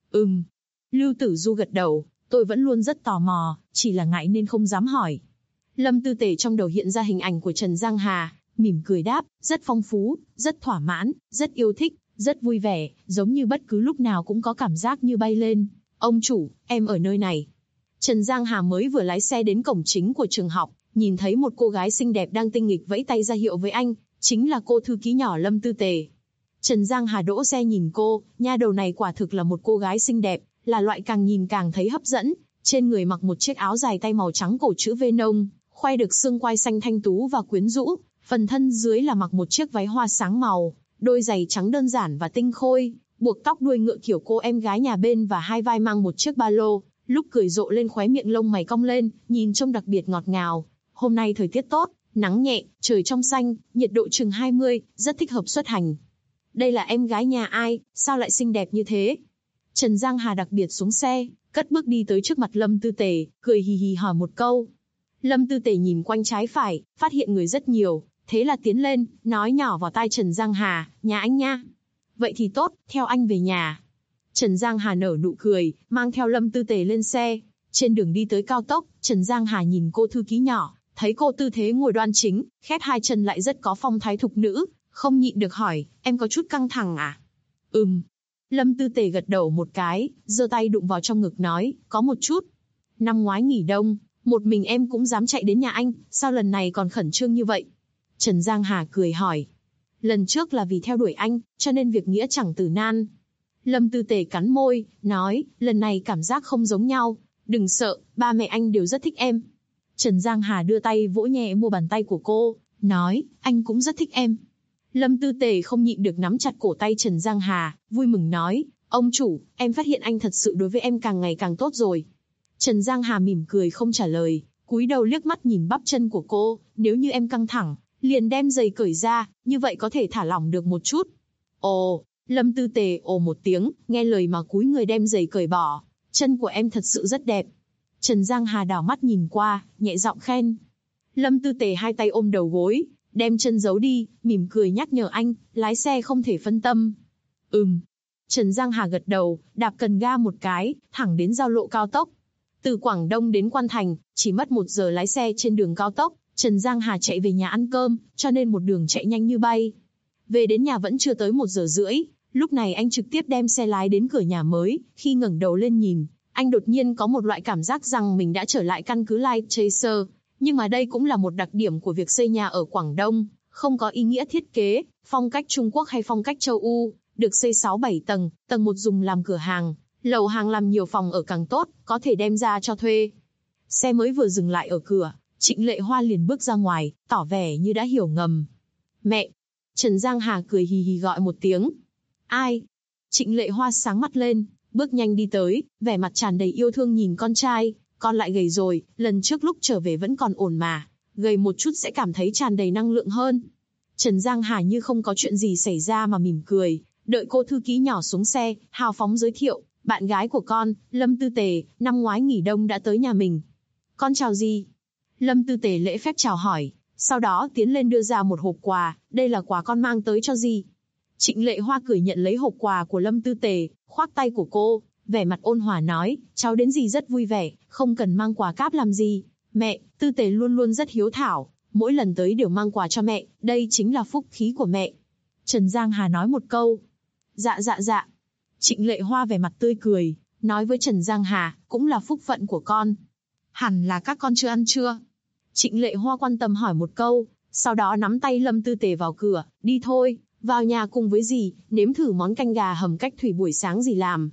Lưu Tử Du gật đầu, tôi vẫn luôn rất tò mò, chỉ là ngại nên không dám hỏi. Lâm Tư Tề trong đầu hiện ra hình ảnh của Trần Giang Hà, mỉm cười đáp, rất phong phú, rất thỏa mãn, rất yêu thích, rất vui vẻ, giống như bất cứ lúc nào cũng có cảm giác như bay lên. Ông chủ, em ở nơi này. Trần Giang Hà mới vừa lái xe đến cổng chính của trường học, nhìn thấy một cô gái xinh đẹp đang tinh nghịch vẫy tay ra hiệu với anh, chính là cô thư ký nhỏ Lâm Tư Tề. Trần Giang Hà đỗ xe nhìn cô, nha đầu này quả thực là một cô gái xinh đẹp, là loại càng nhìn càng thấy hấp dẫn, trên người mặc một chiếc áo dài tay màu trắng cổ chữ V nông, khoe được xương quai xanh thanh tú và quyến rũ, phần thân dưới là mặc một chiếc váy hoa sáng màu, đôi giày trắng đơn giản và tinh khôi, buộc tóc đuôi ngựa kiểu cô em gái nhà bên và hai vai mang một chiếc ba lô, lúc cười rộ lên khóe miệng lông mày cong lên, nhìn trông đặc biệt ngọt ngào. Hôm nay thời tiết tốt, nắng nhẹ, trời trong xanh, nhiệt độ chừng 20, rất thích hợp xuất hành. Đây là em gái nhà ai, sao lại xinh đẹp như thế? Trần Giang Hà đặc biệt xuống xe, cất bước đi tới trước mặt Lâm Tư Tề, cười hì hì hỏi một câu. Lâm Tư Tề nhìn quanh trái phải, phát hiện người rất nhiều, thế là tiến lên, nói nhỏ vào tai Trần Giang Hà, nhà anh nha. Vậy thì tốt, theo anh về nhà. Trần Giang Hà nở nụ cười, mang theo Lâm Tư Tề lên xe. Trên đường đi tới cao tốc, Trần Giang Hà nhìn cô thư ký nhỏ, thấy cô tư thế ngồi đoan chính, khép hai chân lại rất có phong thái thục nữ, không nhịn được hỏi, em có chút căng thẳng à? Lâm Tư Tề gật đầu một cái, giơ tay đụng vào trong ngực nói, có một chút. Năm ngoái nghỉ đông, một mình em cũng dám chạy đến nhà anh, sao lần này còn khẩn trương như vậy? Trần Giang Hà cười hỏi. Lần trước là vì theo đuổi anh, cho nên việc nghĩa chẳng từ nan. Lâm Tư Tề cắn môi, nói, lần này cảm giác không giống nhau, đừng sợ, ba mẹ anh đều rất thích em. Trần Giang Hà đưa tay vỗ nhẹ mu bàn tay của cô, nói, anh cũng rất thích em. Lâm Tư Tề không nhịn được nắm chặt cổ tay Trần Giang Hà, vui mừng nói, ông chủ, em phát hiện anh thật sự đối với em càng ngày càng tốt rồi. Trần Giang Hà mỉm cười không trả lời, cúi đầu liếc mắt nhìn bắp chân của cô, nếu như em căng thẳng, liền đem giày cởi ra, như vậy có thể thả lỏng được một chút. Ồ, Lâm Tư Tề ồ một tiếng, nghe lời mà cúi người đem giày cởi bỏ, chân của em thật sự rất đẹp. Trần Giang Hà đảo mắt nhìn qua, nhẹ giọng khen. Lâm Tư Tề hai tay ôm đầu gối, đem chân giấu đi, mỉm cười nhắc nhở anh, lái xe không thể phân tâm. Trần Giang Hà gật đầu, đạp cần ga một cái, thẳng đến giao lộ cao tốc. Từ Quảng Đông đến Quan Thành, chỉ mất 1 giờ lái xe trên đường cao tốc, Trần Giang Hà chạy về nhà ăn cơm, cho nên một đường chạy nhanh như bay. Về đến nhà vẫn chưa tới 1 giờ rưỡi, lúc này anh trực tiếp đem xe lái đến cửa nhà mới, khi ngẩng đầu lên nhìn, Anh đột nhiên có một loại cảm giác rằng mình đã trở lại căn cứ Light Chaser, nhưng mà đây cũng là một đặc điểm của việc xây nhà ở Quảng Đông, không có ý nghĩa thiết kế, phong cách Trung Quốc hay phong cách châu Âu, được xây 6-7 tầng, tầng 1 dùng làm cửa hàng, lầu hàng làm nhiều phòng ở càng tốt, có thể đem ra cho thuê. Xe mới vừa dừng lại ở cửa, Trịnh Lệ Hoa liền bước ra ngoài, tỏ vẻ như đã hiểu ngầm. Mẹ! Trần Giang Hà cười hì hì gọi một tiếng. Ai? Trịnh Lệ Hoa sáng mắt lên, bước nhanh đi tới, vẻ mặt tràn đầy yêu thương nhìn con trai. Con lại gầy rồi, lần trước lúc trở về vẫn còn ổn mà, gầy một chút sẽ cảm thấy tràn đầy năng lượng hơn. Trần Giang Hà như không có chuyện gì xảy ra mà mỉm cười, đợi cô thư ký nhỏ xuống xe, hào phóng giới thiệu, bạn gái của con, Lâm Tư Tề, năm ngoái nghỉ đông đã tới nhà mình. Con chào gì? Lâm Tư Tề lễ phép chào hỏi, sau đó tiến lên đưa ra một hộp quà, đây là quà con mang tới cho dì. Trịnh Lệ Hoa cười nhận lấy hộp quà của Lâm Tư Tề, khoác tay của cô, vẻ mặt ôn hòa nói, cháu đến dì rất vui vẻ, không cần mang quà cáp làm gì. Mẹ, Tư Tề luôn luôn rất hiếu thảo, mỗi lần tới đều mang quà cho mẹ, đây chính là phúc khí của mẹ. Trần Giang Hà nói một câu. Dạ. Trịnh Lệ Hoa vẻ mặt tươi cười, nói với Trần Giang Hà, cũng là phúc phận của con. Hẳn là các con chưa ăn chưa? Trịnh Lệ Hoa quan tâm hỏi một câu, sau đó nắm tay Lâm Tư Tề vào cửa, đi thôi, vào nhà cùng với dì, nếm thử món canh gà hầm cách thủy buổi sáng dì làm.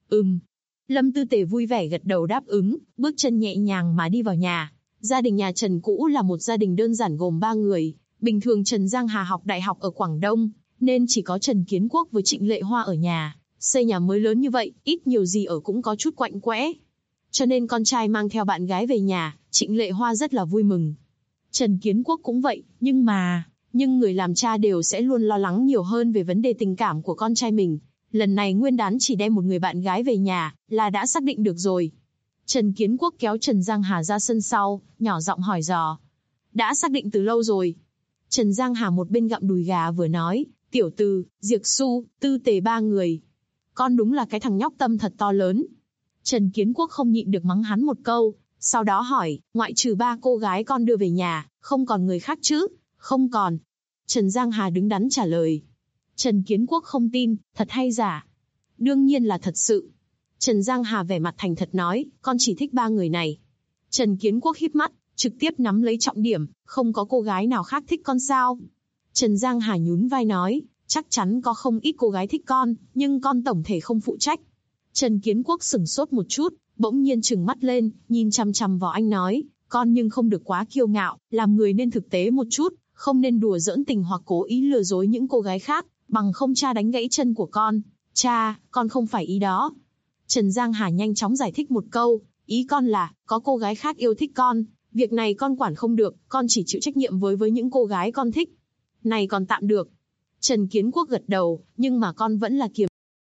Lâm Tư Tề vui vẻ gật đầu đáp ứng, bước chân nhẹ nhàng mà đi vào nhà. Gia đình nhà Trần cũ là một gia đình đơn giản gồm 3 người. Bình thường Trần Giang Hà học đại học ở Quảng Đông, nên chỉ có Trần Kiến Quốc với Trịnh Lệ Hoa ở nhà. Xây nhà mới lớn như vậy, ít nhiều gì ở cũng có chút quạnh quẽ. Cho nên con trai mang theo bạn gái về nhà, Trịnh Lệ Hoa rất là vui mừng. Trần Kiến Quốc cũng vậy, nhưng người làm cha đều sẽ luôn lo lắng nhiều hơn về vấn đề tình cảm của con trai mình. Lần này nguyên đán chỉ đem một người bạn gái về nhà, là đã xác định được rồi. Trần Kiến Quốc kéo Trần Giang Hà ra sân sau, nhỏ giọng hỏi dò. Đã xác định từ lâu rồi. Trần Giang Hà một bên gặm đùi gà vừa nói, Tiểu Từ, Diệc Xu, Tư Tề 3 người. Con đúng là cái thằng nhóc tâm thật to lớn. Trần Kiến Quốc không nhịn được mắng hắn một câu, sau đó hỏi, ngoại trừ 3 cô gái con đưa về nhà, không còn người khác chứ? Không còn. Trần Giang Hà đứng đắn trả lời. Trần Kiến Quốc không tin, thật hay giả? Đương nhiên là thật sự. Trần Giang Hà vẻ mặt thành thật nói, con chỉ thích 3 người này. Trần Kiến Quốc híp mắt, trực tiếp nắm lấy trọng điểm, không có cô gái nào khác thích con sao? Trần Giang Hà nhún vai nói, chắc chắn có không ít cô gái thích con, nhưng con tổng thể không phụ trách. Trần Kiến Quốc sửng sốt một chút, bỗng nhiên trừng mắt lên, nhìn chằm chằm vào anh nói, con nhưng không được quá kiêu ngạo, làm người nên thực tế một chút, không nên đùa giỡn tình hoặc cố ý lừa dối những cô gái khác, bằng không cha đánh gãy chân của con. Cha, con không phải ý đó. Trần Giang Hà nhanh chóng giải thích một câu, ý con là, có cô gái khác yêu thích con, việc này con quản không được, con chỉ chịu trách nhiệm với những cô gái con thích. Này còn tạm được. Trần Kiến Quốc gật đầu, nhưng mà con vẫn là kiềm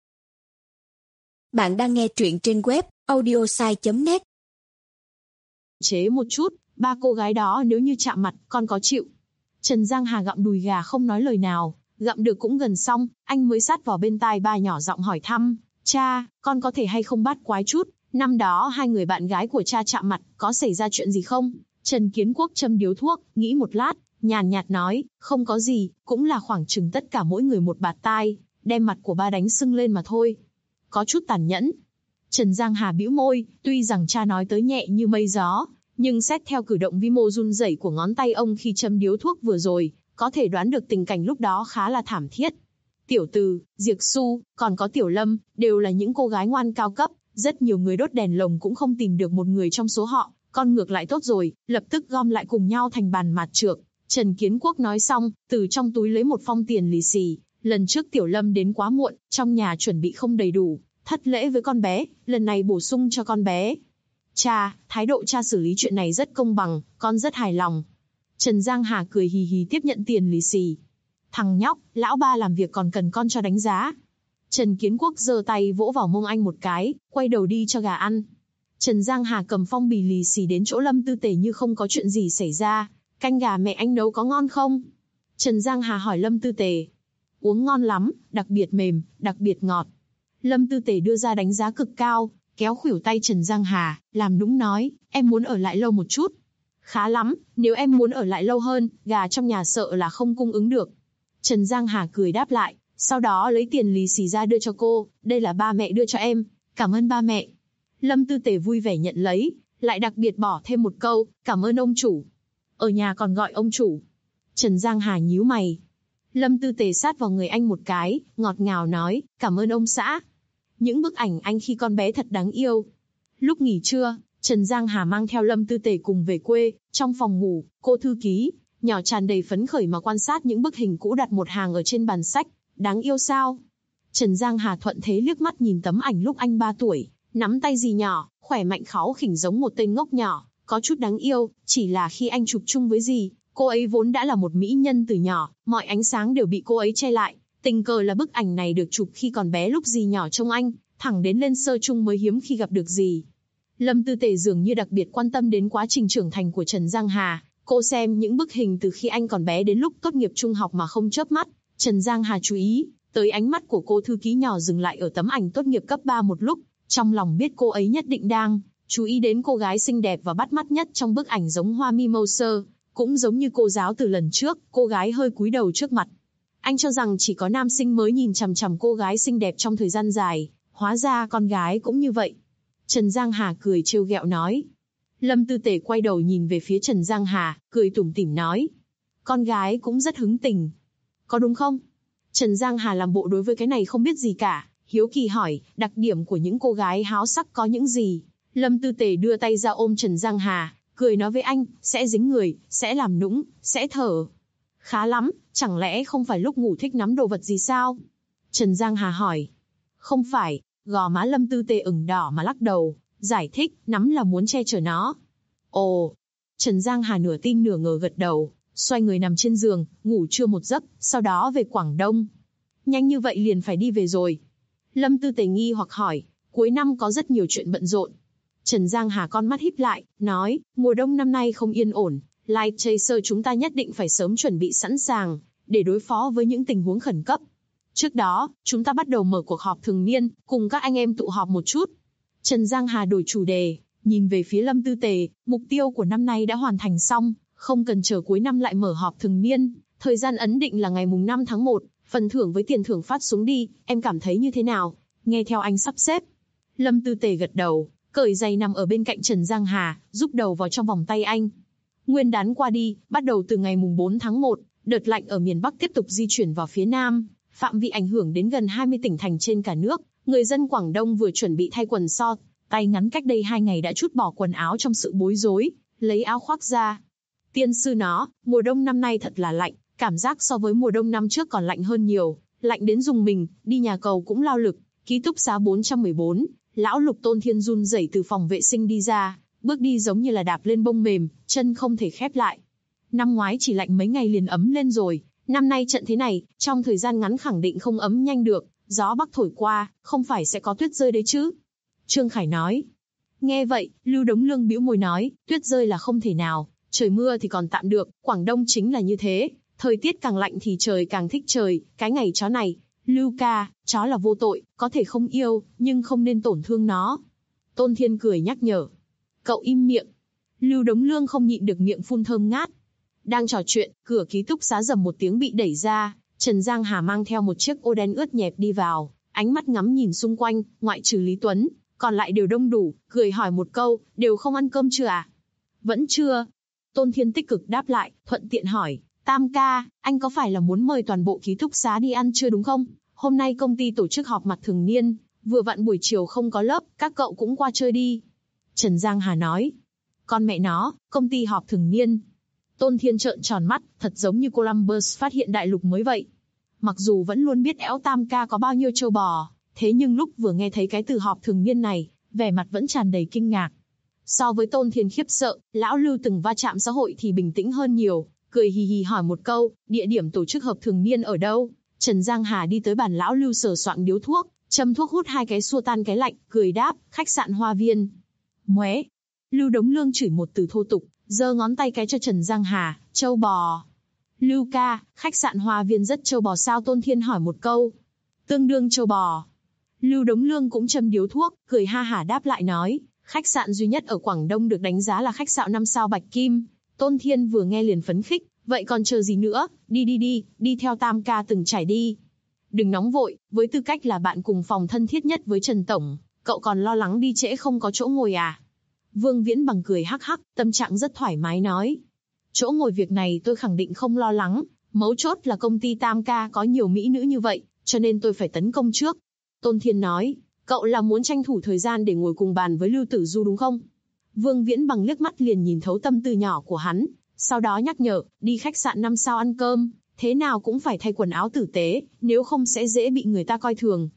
Bạn đang nghe truyện trên web audiosai.net. chế một chút, 3 cô gái đó nếu như chạm mặt, con có chịu? Trần Giang Hà gặm đùi gà không nói lời nào, gặm được cũng gần xong, anh mới sát vào bên tai ba nhỏ giọng hỏi thăm, cha, con có thể hay không bát quái chút, năm đó 2 người bạn gái của cha chạm mặt, có xảy ra chuyện gì không? Trần Kiến Quốc châm điếu thuốc, nghĩ một lát, nhàn nhạt nói, không có gì, cũng là khoảng chừng tất cả mỗi người một bạt tai, đem mặt của ba đánh sưng lên mà thôi. Có chút tàn nhẫn. Trần Giang Hà bĩu môi, tuy rằng cha nói tới nhẹ như mây gió, nhưng xét theo cử động vi mô run rẩy của ngón tay ông khi châm điếu thuốc vừa rồi, có thể đoán được tình cảnh lúc đó khá là thảm thiết. Tiểu Từ, Diệc Xu, còn có Tiểu Lâm, đều là những cô gái ngoan cao cấp, rất nhiều người đốt đèn lồng cũng không tìm được một người trong số họ, con ngược lại tốt rồi, lập tức gom lại cùng nhau thành bàn mạt trược. Trần Kiến Quốc nói xong, từ trong túi lấy một phong tiền lì xì, lần trước Tiểu Lâm đến quá muộn, trong nhà chuẩn bị không đầy đủ, thất lễ với con bé, lần này bổ sung cho con bé. Cha, thái độ cha xử lý chuyện này rất công bằng, con rất hài lòng. Trần Giang Hà cười hì hì tiếp nhận tiền lì xì. Thằng nhóc, lão ba làm việc còn cần con cho đánh giá. Trần Kiến Quốc giơ tay vỗ vào mông anh một cái, quay đầu đi cho gà ăn. Trần Giang Hà cầm phong bì lì xì đến chỗ Lâm Tư Tề như không có chuyện gì xảy ra. Canh gà mẹ anh nấu có ngon không? Trần Giang Hà hỏi Lâm Tư Tề. Uống ngon lắm, đặc biệt mềm, đặc biệt ngọt. Lâm Tư Tề đưa ra đánh giá cực cao, kéo khuỷu tay Trần Giang Hà, làm nũng nói, em muốn ở lại lâu một chút. Khá lắm, nếu em muốn ở lại lâu hơn, gà trong nhà sợ là không cung ứng được. Trần Giang Hà cười đáp lại, sau đó lấy tiền lì xì ra đưa cho cô, đây là ba mẹ đưa cho em, cảm ơn ba mẹ. Lâm Tư Tề vui vẻ nhận lấy, lại đặc biệt bỏ thêm một câu, cảm ơn ông chủ. Ở nhà còn gọi ông chủ. Trần Giang Hà nhíu mày. Lâm Tư Tề sát vào người anh một cái, ngọt ngào nói, cảm ơn ông xã. Những bức ảnh anh khi con bé thật đáng yêu. Lúc nghỉ trưa, Trần Giang Hà mang theo Lâm Tư Tề cùng về quê, trong phòng ngủ, cô thư ký, nhỏ tràn đầy phấn khởi mà quan sát những bức hình cũ đặt một hàng ở trên bàn sách, đáng yêu sao? Trần Giang Hà thuận thế liếc mắt nhìn tấm ảnh lúc anh 3 tuổi, nắm tay dì nhỏ, khỏe mạnh kháu khỉnh giống một tên ngốc nhỏ, có chút đáng yêu, chỉ là khi anh chụp chung với dì, cô ấy vốn đã là một mỹ nhân từ nhỏ, mọi ánh sáng đều bị cô ấy che lại, tình cờ là bức ảnh này được chụp khi còn bé lúc dì nhỏ trông anh, thẳng đến lên sơ chung mới hiếm khi gặp được dì. Lâm Tư Tề dường như đặc biệt quan tâm đến quá trình trưởng thành của Trần Giang Hà, cô xem những bức hình từ khi anh còn bé đến lúc tốt nghiệp trung học mà không chớp mắt. Trần Giang Hà chú ý tới ánh mắt của cô thư ký nhỏ dừng lại ở tấm ảnh tốt nghiệp cấp 3 một lúc, trong lòng biết cô ấy nhất định đang chú ý đến cô gái xinh đẹp và bắt mắt nhất trong bức ảnh giống Hoa Mimosa, cũng giống như cô giáo từ lần trước, cô gái hơi cúi đầu trước mặt. Anh cho rằng chỉ có nam sinh mới nhìn chằm chằm cô gái xinh đẹp trong thời gian dài, hóa ra con gái cũng như vậy. Trần Giang Hà cười trêu ghẹo nói. Lâm Tư Tề quay đầu nhìn về phía Trần Giang Hà, cười tủm tỉm nói. Con gái cũng rất hứng tình. Có đúng không? Trần Giang Hà làm bộ đối với cái này không biết gì cả, hiếu kỳ hỏi, đặc điểm của những cô gái háo sắc có những gì? Lâm Tư Tề đưa tay ra ôm Trần Giang Hà, cười nói với anh, sẽ dính người, sẽ làm nũng, sẽ thở. Khá lắm, chẳng lẽ không phải lúc ngủ thích nắm đồ vật gì sao? Trần Giang Hà hỏi. Không phải, gò má Lâm Tư Tề ửng đỏ mà lắc đầu, giải thích, nắm là muốn che chở nó. Ồ, Trần Giang Hà nửa tin nửa ngờ gật đầu, xoay người nằm trên giường, ngủ trưa một giấc, sau đó về Quảng Đông. Nhanh như vậy liền phải đi về rồi. Lâm Tư Tề nghi hoặc hỏi, cuối năm có rất nhiều chuyện bận rộn. Trần Giang Hà con mắt híp lại, nói, mùa đông năm nay không yên ổn, Light Chaser chúng ta nhất định phải sớm chuẩn bị sẵn sàng, để đối phó với những tình huống khẩn cấp. Trước đó, chúng ta bắt đầu mở cuộc họp thường niên, cùng các anh em tụ họp một chút. Trần Giang Hà đổi chủ đề, nhìn về phía Lâm Tư Tề, mục tiêu của năm nay đã hoàn thành xong, không cần chờ cuối năm lại mở họp thường niên, thời gian ấn định là ngày mùng 5 tháng 1, phần thưởng với tiền thưởng phát xuống đi, em cảm thấy như thế nào? Nghe theo anh sắp xếp. Lâm Tư Tề gật đầu, cởi giày nằm ở bên cạnh Trần Giang Hà, giúp đầu vào trong vòng tay anh. Nguyên đán qua đi, bắt đầu từ ngày mùng 4 tháng 1, đợt lạnh ở miền Bắc tiếp tục di chuyển vào phía Nam, phạm vi ảnh hưởng đến gần 20 tỉnh thành trên cả nước. Người dân Quảng Đông vừa chuẩn bị thay quần so tay ngắn cách đây 2 ngày đã trút bỏ quần áo trong sự bối rối, lấy áo khoác ra. Tiên sư nó, mùa đông năm nay thật là lạnh, cảm giác so với mùa đông năm trước còn lạnh hơn nhiều, lạnh đến dùng mình, đi nhà cầu cũng lao lực. Ký túc xá 414, lão Lục Tôn Thiên run rẩy từ phòng vệ sinh đi ra, bước đi giống như là đạp lên bông mềm, chân không thể khép lại. Năm ngoái chỉ lạnh mấy ngày liền ấm lên rồi, năm nay trận thế này, trong thời gian ngắn khẳng định không ấm nhanh được, gió bắc thổi qua, không phải sẽ có tuyết rơi đấy chứ? Trương Khải nói. Nghe vậy, Lưu Đống Lương bĩu môi nói, tuyết rơi là không thể nào, trời mưa thì còn tạm được, Quảng Đông chính là như thế, thời tiết càng lạnh thì trời càng thích trời, cái ngày chó này. Lưu ca, chó là vô tội, có thể không yêu, nhưng không nên tổn thương nó. Tôn Thiên cười nhắc nhở. Cậu im miệng. Lưu Đống Lương không nhịn được miệng phun thơm ngát. Đang trò chuyện, cửa ký túc xá rầm một tiếng bị đẩy ra, Trần Giang Hà mang theo một chiếc ô đen ướt nhẹp đi vào, ánh mắt ngắm nhìn xung quanh, ngoại trừ Lý Tuấn, còn lại đều đông đủ, cười hỏi một câu, đều không ăn cơm chưa à? Vẫn chưa. Tôn Thiên tích cực đáp lại, thuận tiện hỏi, Tam ca, anh có phải là muốn mời toàn bộ ký túc xá đi ăn chưa đúng không? Hôm nay công ty tổ chức họp mặt thường niên, vừa vặn buổi chiều không có lớp, các cậu cũng qua chơi đi. Trần Giang Hà nói, con mẹ nó, công ty họp thường niên. Tôn Thiên trợn tròn mắt, thật giống như Columbus phát hiện đại lục mới vậy. Mặc dù vẫn luôn biết éo Tam ca có bao nhiêu trâu bò, thế nhưng lúc vừa nghe thấy cái từ họp thường niên này, vẻ mặt vẫn tràn đầy kinh ngạc. So với Tôn Thiên khiếp sợ, lão Lưu từng va chạm xã hội thì bình tĩnh hơn nhiều, cười hì hì hỏi một câu, địa điểm tổ chức họp thường niên ở đâu? Trần Giang Hà đi tới bàn lão Lưu sờ soạng điếu thuốc, châm thuốc hút 2 cái xua tan cái lạnh, cười đáp, khách sạn Hoa Viên. Móe. Lưu Đống Lương chửi một từ thô tục, giơ ngón tay cái cho Trần Giang Hà, trâu bò. Lưu ca, khách sạn Hoa Viên rất trâu bò sao? Tôn Thiên hỏi một câu. Tương đương trâu bò. Lưu Đống Lương cũng châm điếu thuốc, cười ha hả đáp lại nói, khách sạn duy nhất ở Quảng Đông được đánh giá là khách sạn 5 sao Bạch Kim. Tôn Thiên vừa nghe liền phấn khích, vậy còn chờ gì nữa, đi theo Tam ca từng trải đi. Đừng nóng vội, với tư cách là bạn cùng phòng thân thiết nhất với Trần Tổng, cậu còn lo lắng đi trễ không có chỗ ngồi à? Vương Viễn Bằng cười hắc hắc, tâm trạng rất thoải mái nói. Chỗ ngồi việc này tôi khẳng định không lo lắng, mấu chốt là công ty Tam Ca có nhiều mỹ nữ như vậy, cho nên tôi phải tấn công trước. Tôn Thiên nói, cậu là muốn tranh thủ thời gian để ngồi cùng bàn với Lưu Tử Du đúng không? Vương Viễn Bằng liếc mắt liền nhìn thấu tâm tư nhỏ của hắn, sau đó nhắc nhở, đi khách sạn 5 sao ăn cơm, thế nào cũng phải thay quần áo tử tế, nếu không sẽ dễ bị người ta coi thường.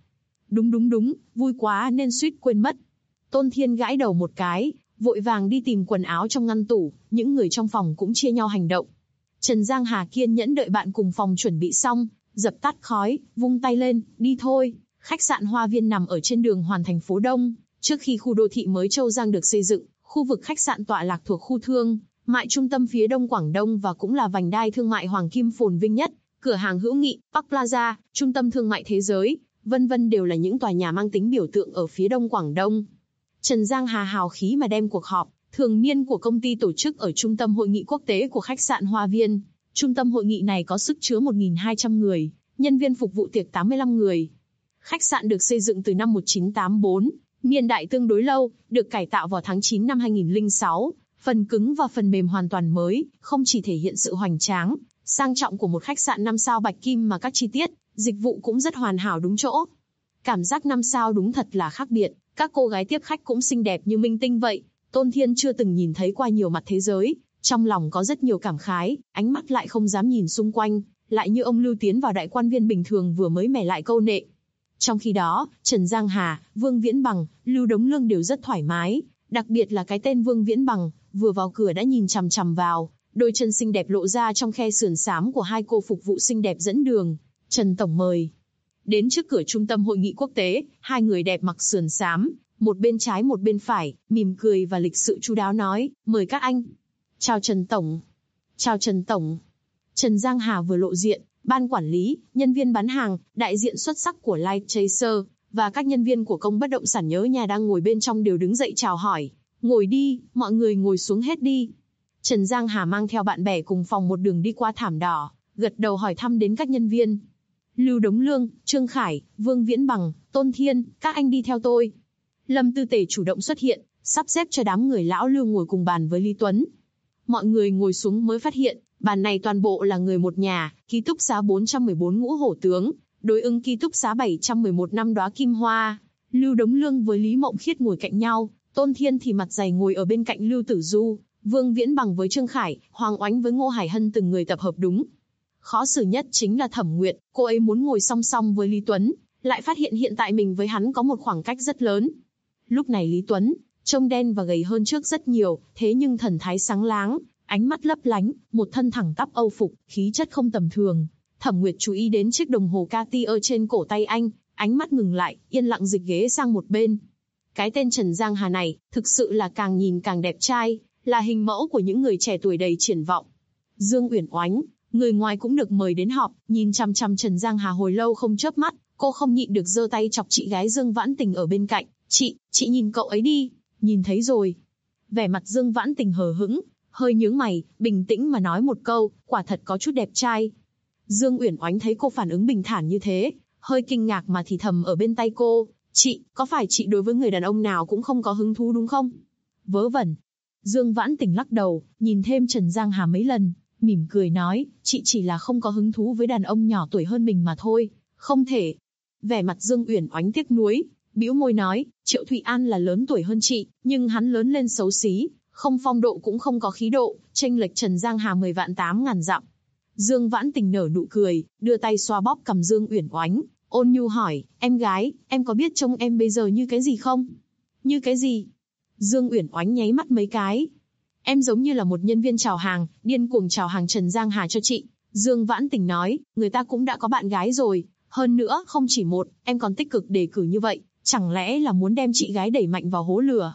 Đúng, vui quá nên suýt quên mất. Tôn Thiên gãi đầu một cái, vội vàng đi tìm quần áo trong ngăn tủ, những người trong phòng cũng chia nhau hành động. Trần Giang Hà kiên nhẫn đợi bạn cùng phòng chuẩn bị xong, dập tắt khói, vung tay lên, đi thôi. Khách sạn Hoa Viên nằm ở trên đường Hoàn Thành phố Đông, trước khi khu đô thị mới Châu Giang được xây dựng, khu vực khách sạn tọa lạc thuộc khu thương mại trung tâm phía đông Quảng Đông và cũng là vành đai thương mại hoàng kim phồn vinh nhất, cửa hàng Hữu Nghị, Park Plaza, trung tâm thương mại thế giới, vân vân đều là những tòa nhà mang tính biểu tượng ở phía đông Quảng Đông. Trần Giang Hà hào khí mà đem cuộc họp thường niên của công ty tổ chức ở trung tâm hội nghị quốc tế của khách sạn Hoa Viên. Trung tâm hội nghị này có sức chứa 1.200 người, nhân viên phục vụ tiệc 85 người. Khách sạn được xây dựng từ năm 1984, niên đại tương đối lâu, được cải tạo vào tháng 9 năm 2006. Phần cứng và phần mềm hoàn toàn mới, không chỉ thể hiện sự hoành tráng, sang trọng của một khách sạn 5 sao bạch kim mà các chi tiết, dịch vụ cũng rất hoàn hảo đúng chỗ. Cảm giác 5 sao đúng thật là khác biệt, các cô gái tiếp khách cũng xinh đẹp như minh tinh vậy. Tôn Thiên chưa từng nhìn thấy qua nhiều mặt thế giới, trong lòng có rất nhiều cảm khái, ánh mắt lại không dám nhìn xung quanh, lại như ông Lưu tiến vào đại quan viên bình thường vừa mới mẻ lại câu nệ. Trong khi đó, Trần Giang Hà, Vương Viễn Bằng, Lưu Đống Lương đều rất thoải mái, đặc biệt là cái tên Vương Viễn Bằng, vừa vào cửa đã nhìn chằm chằm vào, đôi chân xinh đẹp lộ ra trong khe sườn xám của hai cô phục vụ xinh đẹp dẫn đường. Trần tổng mời. Đến trước cửa trung tâm hội nghị quốc tế, hai người đẹp mặc sườn xám, một bên trái một bên phải, mỉm cười và lịch sự chu đáo nói, mời các anh. Chào Trần tổng. Chào Trần tổng. Trần Giang Hà vừa lộ diện, ban quản lý, nhân viên bán hàng, đại diện xuất sắc của Light Chaser và các nhân viên của công bất động sản nhớ nhà đang ngồi bên trong đều đứng dậy chào hỏi. Ngồi đi, mọi người ngồi xuống hết đi. Trần Giang Hà mang theo bạn bè cùng phòng một đường đi qua thảm đỏ, gật đầu hỏi thăm đến các nhân viên. Lưu Đống Lương, Trương Khải, Vương Viễn Bằng, Tôn Thiên, các anh đi theo tôi. Lâm Tư Tề chủ động xuất hiện, sắp xếp cho đám người lão Lưu ngồi cùng bàn với Lý Tuấn. Mọi người ngồi xuống mới phát hiện, bàn này toàn bộ là người một nhà, ký túc xá 414 Ngũ Hổ Tướng, đối ứng ký túc xá 711 Năm Đóa Kim Hoa. Lưu Đống Lương với Lý Mộng Khiết ngồi cạnh nhau, Tôn Thiên thì mặt dày ngồi ở bên cạnh Lưu Tử Du, Vương Viễn Bằng với Trương Khải, Hoàng Oánh với Ngô Hải Hân từng người tập hợp đúng. Khó xử nhất chính là Thẩm Nguyệt, cô ấy muốn ngồi song song với Lý Tuấn, lại phát hiện hiện tại mình với hắn có một khoảng cách rất lớn. Lúc này Lý Tuấn, trông đen và gầy hơn trước rất nhiều, thế nhưng thần thái sáng láng, ánh mắt lấp lánh, một thân thẳng tắp Âu phục, khí chất không tầm thường. Thẩm Nguyệt chú ý đến chiếc đồng hồ Cartier trên cổ tay anh, ánh mắt ngừng lại, yên lặng dịch ghế sang một bên. Cái tên Trần Giang Hà này, thực sự là càng nhìn càng đẹp trai, là hình mẫu của những người trẻ tuổi đầy triển vọng. Dương Uyển Oánh, người ngoài cũng được mời đến họp, nhìn chằm chằm Trần Giang Hà hồi lâu không chớp mắt, cô không nhịn được giơ tay chọc chị gái Dương Vãn Tình ở bên cạnh. Chị nhìn cậu ấy đi, nhìn thấy rồi. Vẻ mặt Dương Vãn Tình hờ hững, hơi nhướng mày, bình tĩnh mà nói một câu, quả thật có chút đẹp trai. Dương Uyển Oánh thấy cô phản ứng bình thản như thế, hơi kinh ngạc mà thì thầm ở bên tay cô, chị, có phải chị đối với người đàn ông nào cũng không có hứng thú đúng không? Vớ vẩn. Dương Vãn Tình lắc đầu, nhìn thêm Trần Giang Hà mấy lần, mỉm cười nói, chị chỉ là không có hứng thú với đàn ông nhỏ tuổi hơn mình mà thôi, không thể. Vẻ mặt Dương Uyển Oánh tiếc nuối, bĩu môi nói, Triệu Thụy An là lớn tuổi hơn chị, nhưng hắn lớn lên xấu xí, không phong độ cũng không có khí độ, chênh lệch Trần Giang Hà 10.800.000 dặm. Dương Vãn Tình nở nụ cười, đưa tay xoa bóp cằm Dương Uyển Oánh, ôn nhu hỏi, em gái, em có biết trông em bây giờ như cái gì không? Như cái gì? Dương Uyển Oánh nháy mắt mấy cái. Em giống như là một nhân viên chào hàng, điên cuồng chào hàng Trần Giang Hà cho chị. Dương Vãn Tình nói, người ta cũng đã có bạn gái rồi, hơn nữa không chỉ một, em còn tích cực đề cử như vậy, chẳng lẽ là muốn đem chị gái đẩy mạnh vào hố lửa?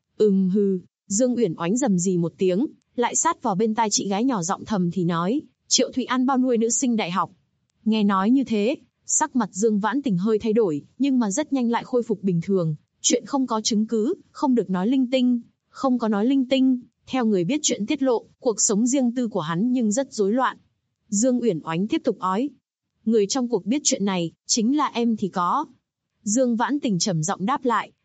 Hừ. Dương Uyển Oánh rầm rì một tiếng, lại sát vào bên tai chị gái nhỏ giọng thầm thì nói, Triệu Thụy An bao nuôi nữ sinh đại học. Nghe nói như thế, sắc mặt Dương Vãn Tình hơi thay đổi, nhưng mà rất nhanh lại khôi phục bình thường. Chuyện không có chứng cứ, không được nói linh tinh, không có nói linh tinh. Theo người biết chuyện tiết lộ, cuộc sống riêng tư của hắn nhưng rất rối loạn. Dương Uyển Oánh tiếp tục nói, người trong cuộc biết chuyện này, chính là em thì có. Dương Vãn Tình trầm giọng đáp lại,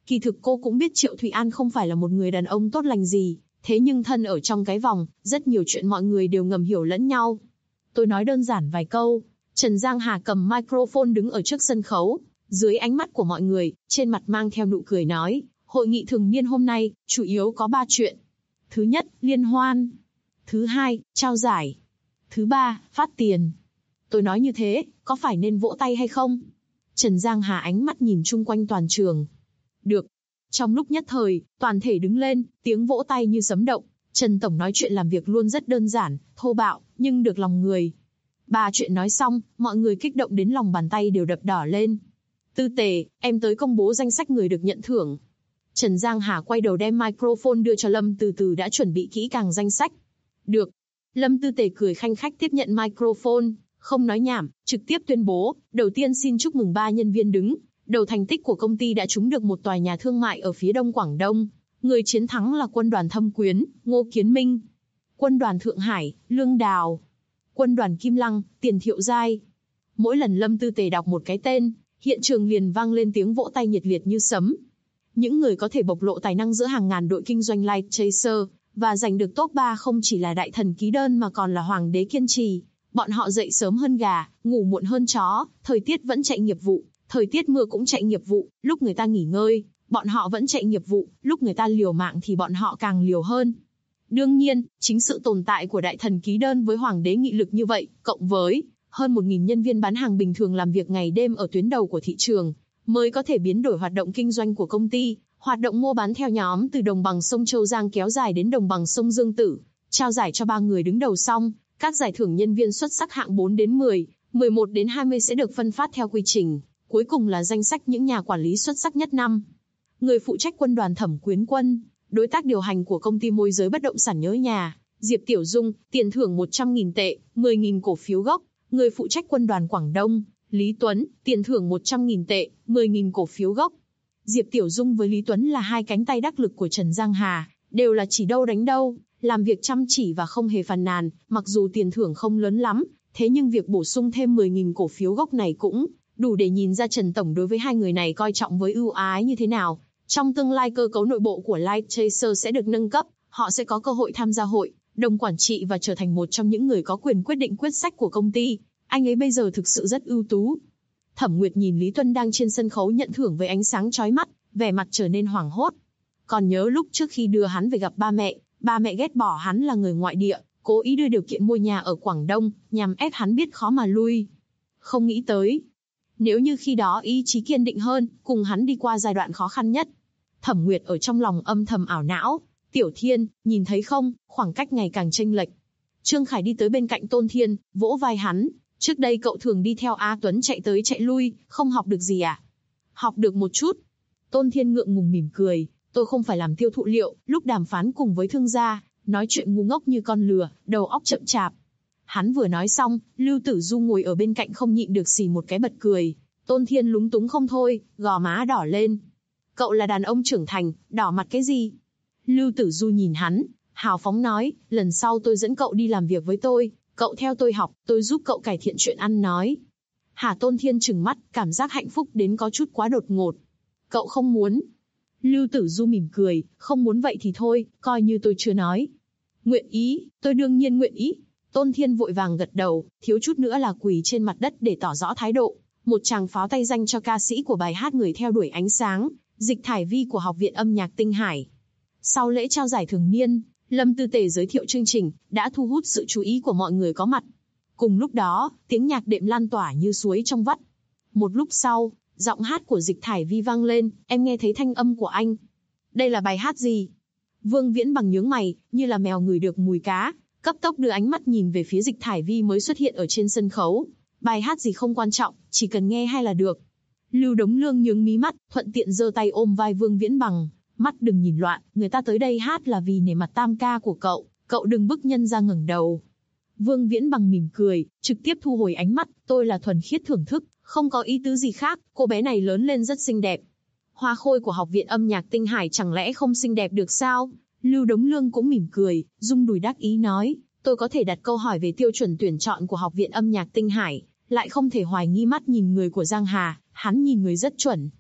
Kỳ thực cô cũng biết Triệu Thụy An không phải là một người đàn ông tốt lành gì, thế nhưng thân ở trong cái vòng, rất nhiều chuyện mọi người đều ngầm hiểu lẫn nhau. Tôi nói đơn giản vài câu. Trần Giang Hà cầm microphone đứng ở trước sân khấu, dưới ánh mắt của mọi người, trên mặt mang theo nụ cười nói, hội nghị thường niên hôm nay, chủ yếu có 3 chuyện. Thứ nhất, liên hoan. Thứ hai, trao giải. Thứ ba, phát tiền. Tôi nói như thế, có phải nên vỗ tay hay không? Trần Giang Hà ánh mắt nhìn chung quanh toàn trường. Được. Trong lúc nhất thời, toàn thể đứng lên, tiếng vỗ tay như sấm động. Trần Tổng nói chuyện làm việc luôn rất đơn giản, thô bạo, nhưng được lòng người. 3 chuyện nói xong, mọi người kích động đến lòng bàn tay đều đập đỏ lên. Tư Tề, em tới công bố danh sách người được nhận thưởng. Trần Giang Hà quay đầu đem microphone đưa cho Lâm Từ Từ đã chuẩn bị kỹ càng danh sách. Được. Lâm Tư Tề cười khanh khách tiếp nhận microphone, không nói nhảm, trực tiếp tuyên bố, đầu tiên xin chúc mừng 3 nhân viên đứng đầu thành tích của công ty đã trúng được một tòa nhà thương mại ở phía đông Quảng Đông. Người chiến thắng là quân đoàn Thâm Quyến, Ngô Kiến Minh. Quân đoàn Thượng Hải, Lương Đào. Quân đoàn Kim Lăng, Tiền Thiệu Giai. Mỗi lần Lâm Tư Tề đọc một cái tên, hiện trường liền vang lên tiếng vỗ tay nhiệt liệt như sấm. Những người có thể bộc lộ tài năng giữa hàng ngàn đội kinh doanh Light Chaser, và giành được top 3 không chỉ là đại thần ký đơn mà còn là hoàng đế kiên trì. Bọn họ dậy sớm hơn gà, ngủ muộn hơn chó, thời tiết vẫn chạy nghiệp vụ, thời tiết mưa cũng chạy nghiệp vụ, lúc người ta nghỉ ngơi, bọn họ vẫn chạy nghiệp vụ, lúc người ta liều mạng thì bọn họ càng liều hơn. Đương nhiên, chính sự tồn tại của đại thần ký đơn với hoàng đế nghị lực như vậy, cộng với hơn 1.000 nhân viên bán hàng bình thường làm việc ngày đêm ở tuyến đầu của thị trường, mới có thể biến đổi hoạt động kinh doanh của công ty. Hoạt động mua bán theo nhóm từ đồng bằng sông Châu Giang kéo dài đến đồng bằng sông Dương Tử, trao giải cho 3 người đứng đầu xong, các giải thưởng nhân viên xuất sắc hạng 4 đến 10, 11 đến 20 sẽ được phân phát theo quy trình, cuối cùng là danh sách những nhà quản lý xuất sắc nhất năm. Người phụ trách quân đoàn Thẩm Quyến Quân, đối tác điều hành của công ty môi giới bất động sản Nhớ Nhà, Diệp Tiểu Dung, tiền thưởng 100.000 tệ, 10.000 cổ phiếu gốc. Người phụ trách quân đoàn Quảng Đông, Lý Tuấn, tiền thưởng 100.000 tệ, 10.000 cổ phiếu gốc. Diệp Tiểu Dung với Lý Tuấn là 2 cánh tay đắc lực của Trần Giang Hà, đều là chỉ đâu đánh đâu, làm việc chăm chỉ và không hề phàn nàn, mặc dù tiền thưởng không lớn lắm, thế nhưng việc bổ sung thêm 10.000 cổ phiếu gốc này cũng đủ để nhìn ra Trần Tổng đối với 2 người này coi trọng với ưu ái như thế nào. Trong tương lai cơ cấu nội bộ của Light Chaser sẽ được nâng cấp, họ sẽ có cơ hội tham gia hội đồng quản trị và trở thành một trong những người có quyền quyết định quyết sách của công ty. Anh ấy bây giờ thực sự rất ưu tú. Thẩm Nguyệt nhìn Lý Tuân đang trên sân khấu nhận thưởng với ánh sáng chói mắt, vẻ mặt trở nên hoảng hốt. Còn nhớ lúc trước khi đưa hắn về gặp ba mẹ ghét bỏ hắn là người ngoại địa, cố ý đưa điều kiện mua nhà ở Quảng Đông, nhằm ép hắn biết khó mà lui. Không nghĩ tới, nếu như khi đó ý chí kiên định hơn, cùng hắn đi qua giai đoạn khó khăn nhất. Thẩm Nguyệt ở trong lòng âm thầm ảo não, Tiểu Thiên, nhìn thấy không, khoảng cách ngày càng chênh lệch. Trương Khải đi tới bên cạnh Tôn Thiên, vỗ vai hắn. Trước đây cậu thường đi theo A Tuấn chạy tới chạy lui, không học được gì à? Học được một chút. Tôn Thiên ngượng ngùng mỉm cười, tôi không phải làm tiêu thụ liệu, lúc đàm phán cùng với thương gia, nói chuyện ngu ngốc như con lừa, đầu óc chậm chạp. Hắn vừa nói xong, Lưu Tử Du ngồi ở bên cạnh không nhịn được xì một cái bật cười. Tôn Thiên lúng túng không thôi, gò má đỏ lên. Cậu là đàn ông trưởng thành, đỏ mặt cái gì? Lưu Tử Du nhìn hắn, hào phóng nói, lần sau tôi dẫn cậu đi làm việc với tôi. Cậu theo tôi học, tôi giúp cậu cải thiện chuyện ăn nói. Hà Tôn Thiên trừng mắt, cảm giác hạnh phúc đến có chút quá đột ngột. Cậu không muốn. Lưu Tử Du mỉm cười, không muốn vậy thì thôi, coi như tôi chưa nói. Nguyện ý, tôi đương nhiên nguyện ý. Tôn Thiên vội vàng gật đầu, thiếu chút nữa là quỳ trên mặt đất để tỏ rõ thái độ. Một tràng pháo tay danh cho ca sĩ của bài hát Người theo đuổi ánh sáng, Dịch Thải Vi của Học viện Âm nhạc Tinh Hải. Sau lễ trao giải thường niên, Lâm Tư Tề giới thiệu chương trình, đã thu hút sự chú ý của mọi người có mặt. Cùng lúc đó, tiếng nhạc đệm lan tỏa như suối trong vắt. Một lúc sau, giọng hát của Dịch Thải Vi vang lên, em nghe thấy thanh âm của anh. Đây là bài hát gì? Vương Viễn Bằng nhướng mày, như là mèo ngửi được mùi cá, cấp tốc đưa ánh mắt nhìn về phía Dịch Thải Vi mới xuất hiện ở trên sân khấu. Bài hát gì không quan trọng, chỉ cần nghe hay là được. Lưu Đống Lương nhướng mí mắt, thuận tiện giơ tay ôm vai Vương Viễn Bằng. Mắt đừng nhìn loạn, người ta tới đây hát là vì nể mặt tam ca của cậu đừng bức nhân ra ngẩng đầu. Vương Viễn Bằng mỉm cười, trực tiếp thu hồi ánh mắt, tôi là thuần khiết thưởng thức, không có ý tứ gì khác, cô bé này lớn lên rất xinh đẹp. Hoa khôi của Học viện Âm nhạc Tinh Hải chẳng lẽ không xinh đẹp được sao? Lưu Đống Lương cũng mỉm cười, rung đùi đắc ý nói, tôi có thể đặt câu hỏi về tiêu chuẩn tuyển chọn của Học viện Âm nhạc Tinh Hải, lại không thể hoài nghi mắt nhìn người của Giang Hà, hắn nhìn người rất chuẩn.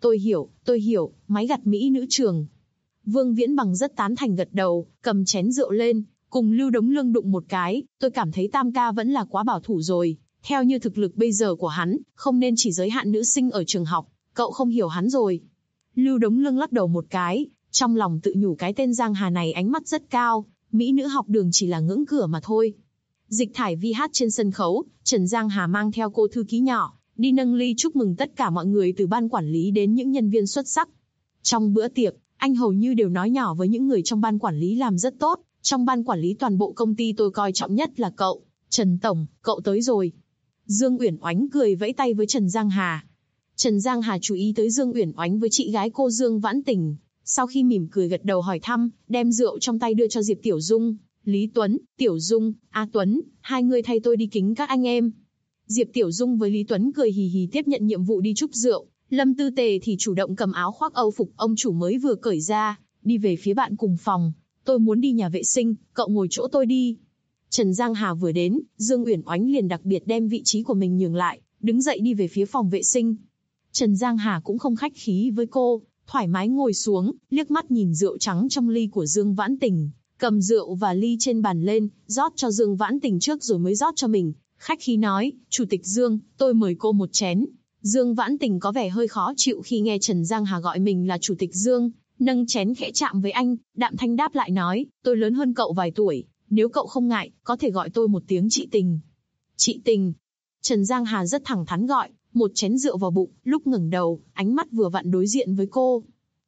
Tôi hiểu, máy gặt mỹ nữ trường. Vương Viễn Bằng rất tán thành gật đầu, cầm chén rượu lên, cùng Lưu Đống Lương đụng một cái, tôi cảm thấy Tam ca vẫn là quá bảo thủ rồi. Theo như thực lực bây giờ của hắn, không nên chỉ giới hạn nữ sinh ở trường học, cậu không hiểu hắn rồi. Lưu Đống Lương lắc đầu một cái, trong lòng tự nhủ cái tên Giang Hà này ánh mắt rất cao, mỹ nữ học đường chỉ là ngưỡng cửa mà thôi. Dịch Thải Vi hát trên sân khấu, Trần Giang Hà mang theo cô thư ký nhỏ, đi nâng ly chúc mừng tất cả mọi người từ ban quản lý đến những nhân viên xuất sắc. Trong bữa tiệc, anh hầu như đều nói nhỏ với những người trong ban quản lý làm rất tốt, trong ban quản lý toàn bộ công ty tôi coi trọng nhất là cậu, Trần Tổng, cậu tới rồi. Dương Uyển Oánh cười vẫy tay với Trần Giang Hà. Trần Giang Hà chú ý tới Dương Uyển Oánh với chị gái cô Dương Vãn Tình, sau khi mỉm cười gật đầu hỏi thăm, đem rượu trong tay đưa cho Diệp Tiểu Dung, Lý Tuấn, Tiểu Dung, A Tuấn, hai người thay tôi đi kính các anh em. Diệp Tiểu Dung với Lý Tuấn cười hì hì tiếp nhận nhiệm vụ đi chúc rượu, Lâm Tư Tề thì chủ động cầm áo khoác Âu phục ông chủ mới vừa cởi ra, đi về phía bạn cùng phòng. Tôi muốn đi nhà vệ sinh, cậu ngồi chỗ tôi đi. Trần Giang Hà vừa đến, Dương Uyển Oánh liền đặc biệt đem vị trí của mình nhường lại, đứng dậy đi về phía phòng vệ sinh. Trần Giang Hà cũng không khách khí với cô, thoải mái ngồi xuống, liếc mắt nhìn rượu trắng trong ly của Dương Vãn Tình, cầm rượu và ly trên bàn lên, rót cho Dương Vãn Tình trước rồi mới rót cho mình, khách khí nói, Chủ tịch Dương, tôi mời cô một chén. Dương Vãn Tình có vẻ hơi khó chịu khi nghe Trần Giang Hà gọi mình là Chủ tịch Dương, nâng chén khẽ chạm với anh, đạm thanh đáp lại nói, tôi lớn hơn cậu vài tuổi, nếu cậu không ngại, có thể gọi tôi một tiếng chị Tình. Chị Tình. Trần Giang Hà rất thẳng thắn gọi, một chén rượu vào bụng, lúc ngẩng đầu, ánh mắt vừa vặn đối diện với cô.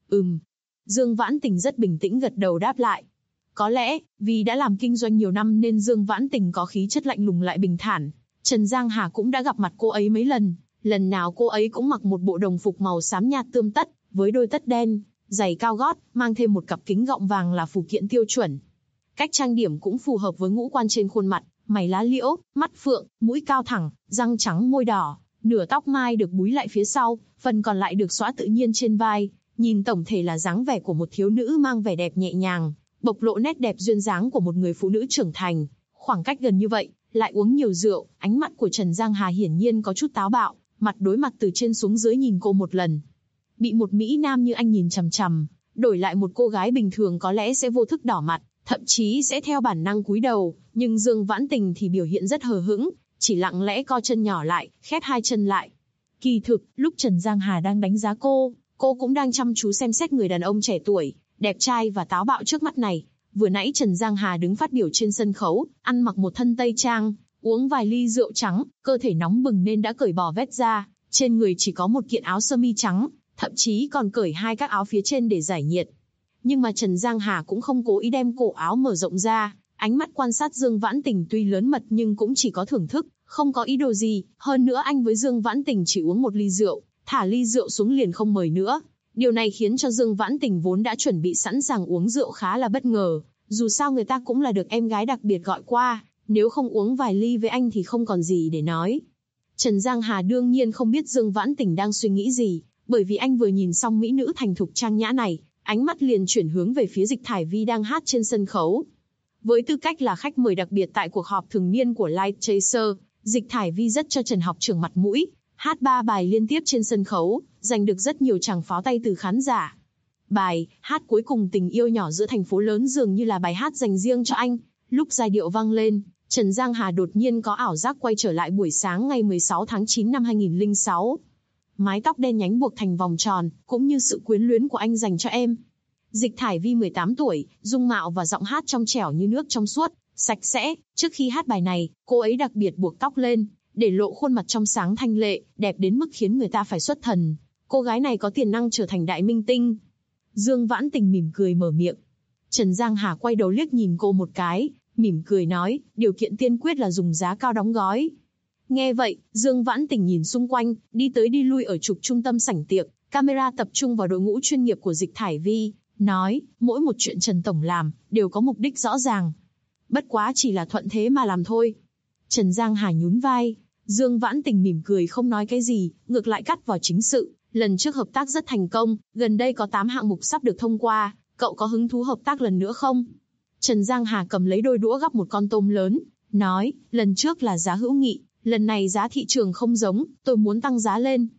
Dương Vãn Tình rất bình tĩnh gật đầu đáp lại. Có lẽ, vì đã làm kinh doanh nhiều năm nên Dương Vãn Tình có khí chất lạnh lùng lại bình thản. Trần Giang Hà cũng đã gặp mặt cô ấy mấy lần, lần nào cô ấy cũng mặc một bộ đồng phục màu xám nhạt tươm tất, với đôi tất đen, giày cao gót, mang thêm một cặp kính gọng vàng là phụ kiện tiêu chuẩn. Cách trang điểm cũng phù hợp với ngũ quan trên khuôn mặt, mày lá liễu, mắt phượng, mũi cao thẳng, răng trắng môi đỏ, nửa tóc mai được búi lại phía sau, phần còn lại được xõa tự nhiên trên vai, nhìn tổng thể là dáng vẻ của một thiếu nữ mang vẻ đẹp nhẹ nhàng, bộc lộ nét đẹp duyên dáng của một người phụ nữ trưởng thành. Khoảng cách gần như vậy, lại uống nhiều rượu, ánh mắt của Trần Giang Hà hiển nhiên có chút táo bạo, mặt đối mặt từ trên xuống dưới nhìn cô một lần. Bị một mỹ nam như anh nhìn chằm chằm, đổi lại một cô gái bình thường có lẽ sẽ vô thức đỏ mặt, thậm chí sẽ theo bản năng cúi đầu, nhưng Dương Vãn Tình thì biểu hiện rất hờ hững, chỉ lặng lẽ co chân nhỏ lại, khép hai chân lại. Kỳ thực, lúc Trần Giang Hà đang đánh giá cô cũng đang chăm chú xem xét người đàn ông trẻ tuổi, đẹp trai và táo bạo trước mắt này. Vừa nãy Trần Giang Hà đứng phát biểu trên sân khấu, ăn mặc một thân tây trang, uống vài ly rượu trắng, cơ thể nóng bừng nên đã cởi bỏ vest ra, trên người chỉ có một kiện áo sơ mi trắng, thậm chí còn cởi hai các áo phía trên để giải nhiệt. Nhưng mà Trần Giang Hà cũng không cố ý đem cổ áo mở rộng ra, ánh mắt quan sát Dương Vãn Tình tuy lớn mật nhưng cũng chỉ có thưởng thức, không có ý đồ gì. Hơn nữa anh với Dương Vãn Tình chỉ uống một ly rượu, thả ly rượu xuống liền không mời nữa. Điều này khiến cho Dương Vãn Tình vốn đã chuẩn bị sẵn sàng uống rượu khá là bất ngờ. Dù sao người ta cũng là được em gái đặc biệt gọi qua, nếu không uống vài ly với anh thì không còn gì để nói. Trần Giang Hà đương nhiên không biết Dương Vãn Tình đang suy nghĩ gì, bởi vì anh vừa nhìn xong mỹ nữ thành thục trang nhã này, ánh mắt liền chuyển hướng về phía Dịch Thải Vi đang hát trên sân khấu. Với tư cách là khách mời đặc biệt tại cuộc họp thường niên của Light Chaser, Dịch Thải Vi rất cho Trần học trưởng mặt mũi, hát 3 bài liên tiếp trên sân khấu, giành được rất nhiều tràng pháo tay từ khán giả. Bài hát cuối cùng Tình yêu nhỏ giữa thành phố lớn dường như là bài hát dành riêng cho anh. Lúc giai điệu vang lên, Trần Giang Hà đột nhiên có ảo giác quay trở lại buổi sáng ngày 16 tháng 9 năm 2006. Mái tóc đen nhánh buộc thành vòng tròn, cũng như sự quyến luyến của anh dành cho em. Dịch Thải Vi 18 tuổi, dung mạo và giọng hát trong trẻo như nước trong suốt, sạch sẽ. Trước khi hát bài này, cô ấy đặc biệt buộc tóc lên, để lộ khuôn mặt trong sáng thanh lệ, đẹp đến mức khiến người ta phải xuất thần. Cô gái này có tiềm năng trở thành đại minh tinh. Dương Vãn Tình mỉm cười mở miệng. Trần Giang Hà quay đầu liếc nhìn cô một cái, mỉm cười nói, điều kiện tiên quyết là dùng giá cao đóng gói. Nghe vậy, Dương Vãn Tình nhìn xung quanh, đi tới đi lui ở trục trung tâm sảnh tiệc, camera tập trung vào đội ngũ chuyên nghiệp của Dịch Thải Vi, nói, mỗi một chuyện Trần Tổng làm, đều có mục đích rõ ràng. Bất quá chỉ là thuận thế mà làm thôi. Trần Giang Hà nhún vai, Dương Vãn Tình mỉm cười không nói cái gì, ngược lại cắt vào chính sự. Lần trước hợp tác rất thành công, gần đây có 8 hạng mục sắp được thông qua, cậu có hứng thú hợp tác lần nữa không? Trần Giang Hà cầm lấy đôi đũa gắp một con tôm lớn, nói, lần trước là giá hữu nghị, lần này giá thị trường không giống, tôi muốn tăng giá lên.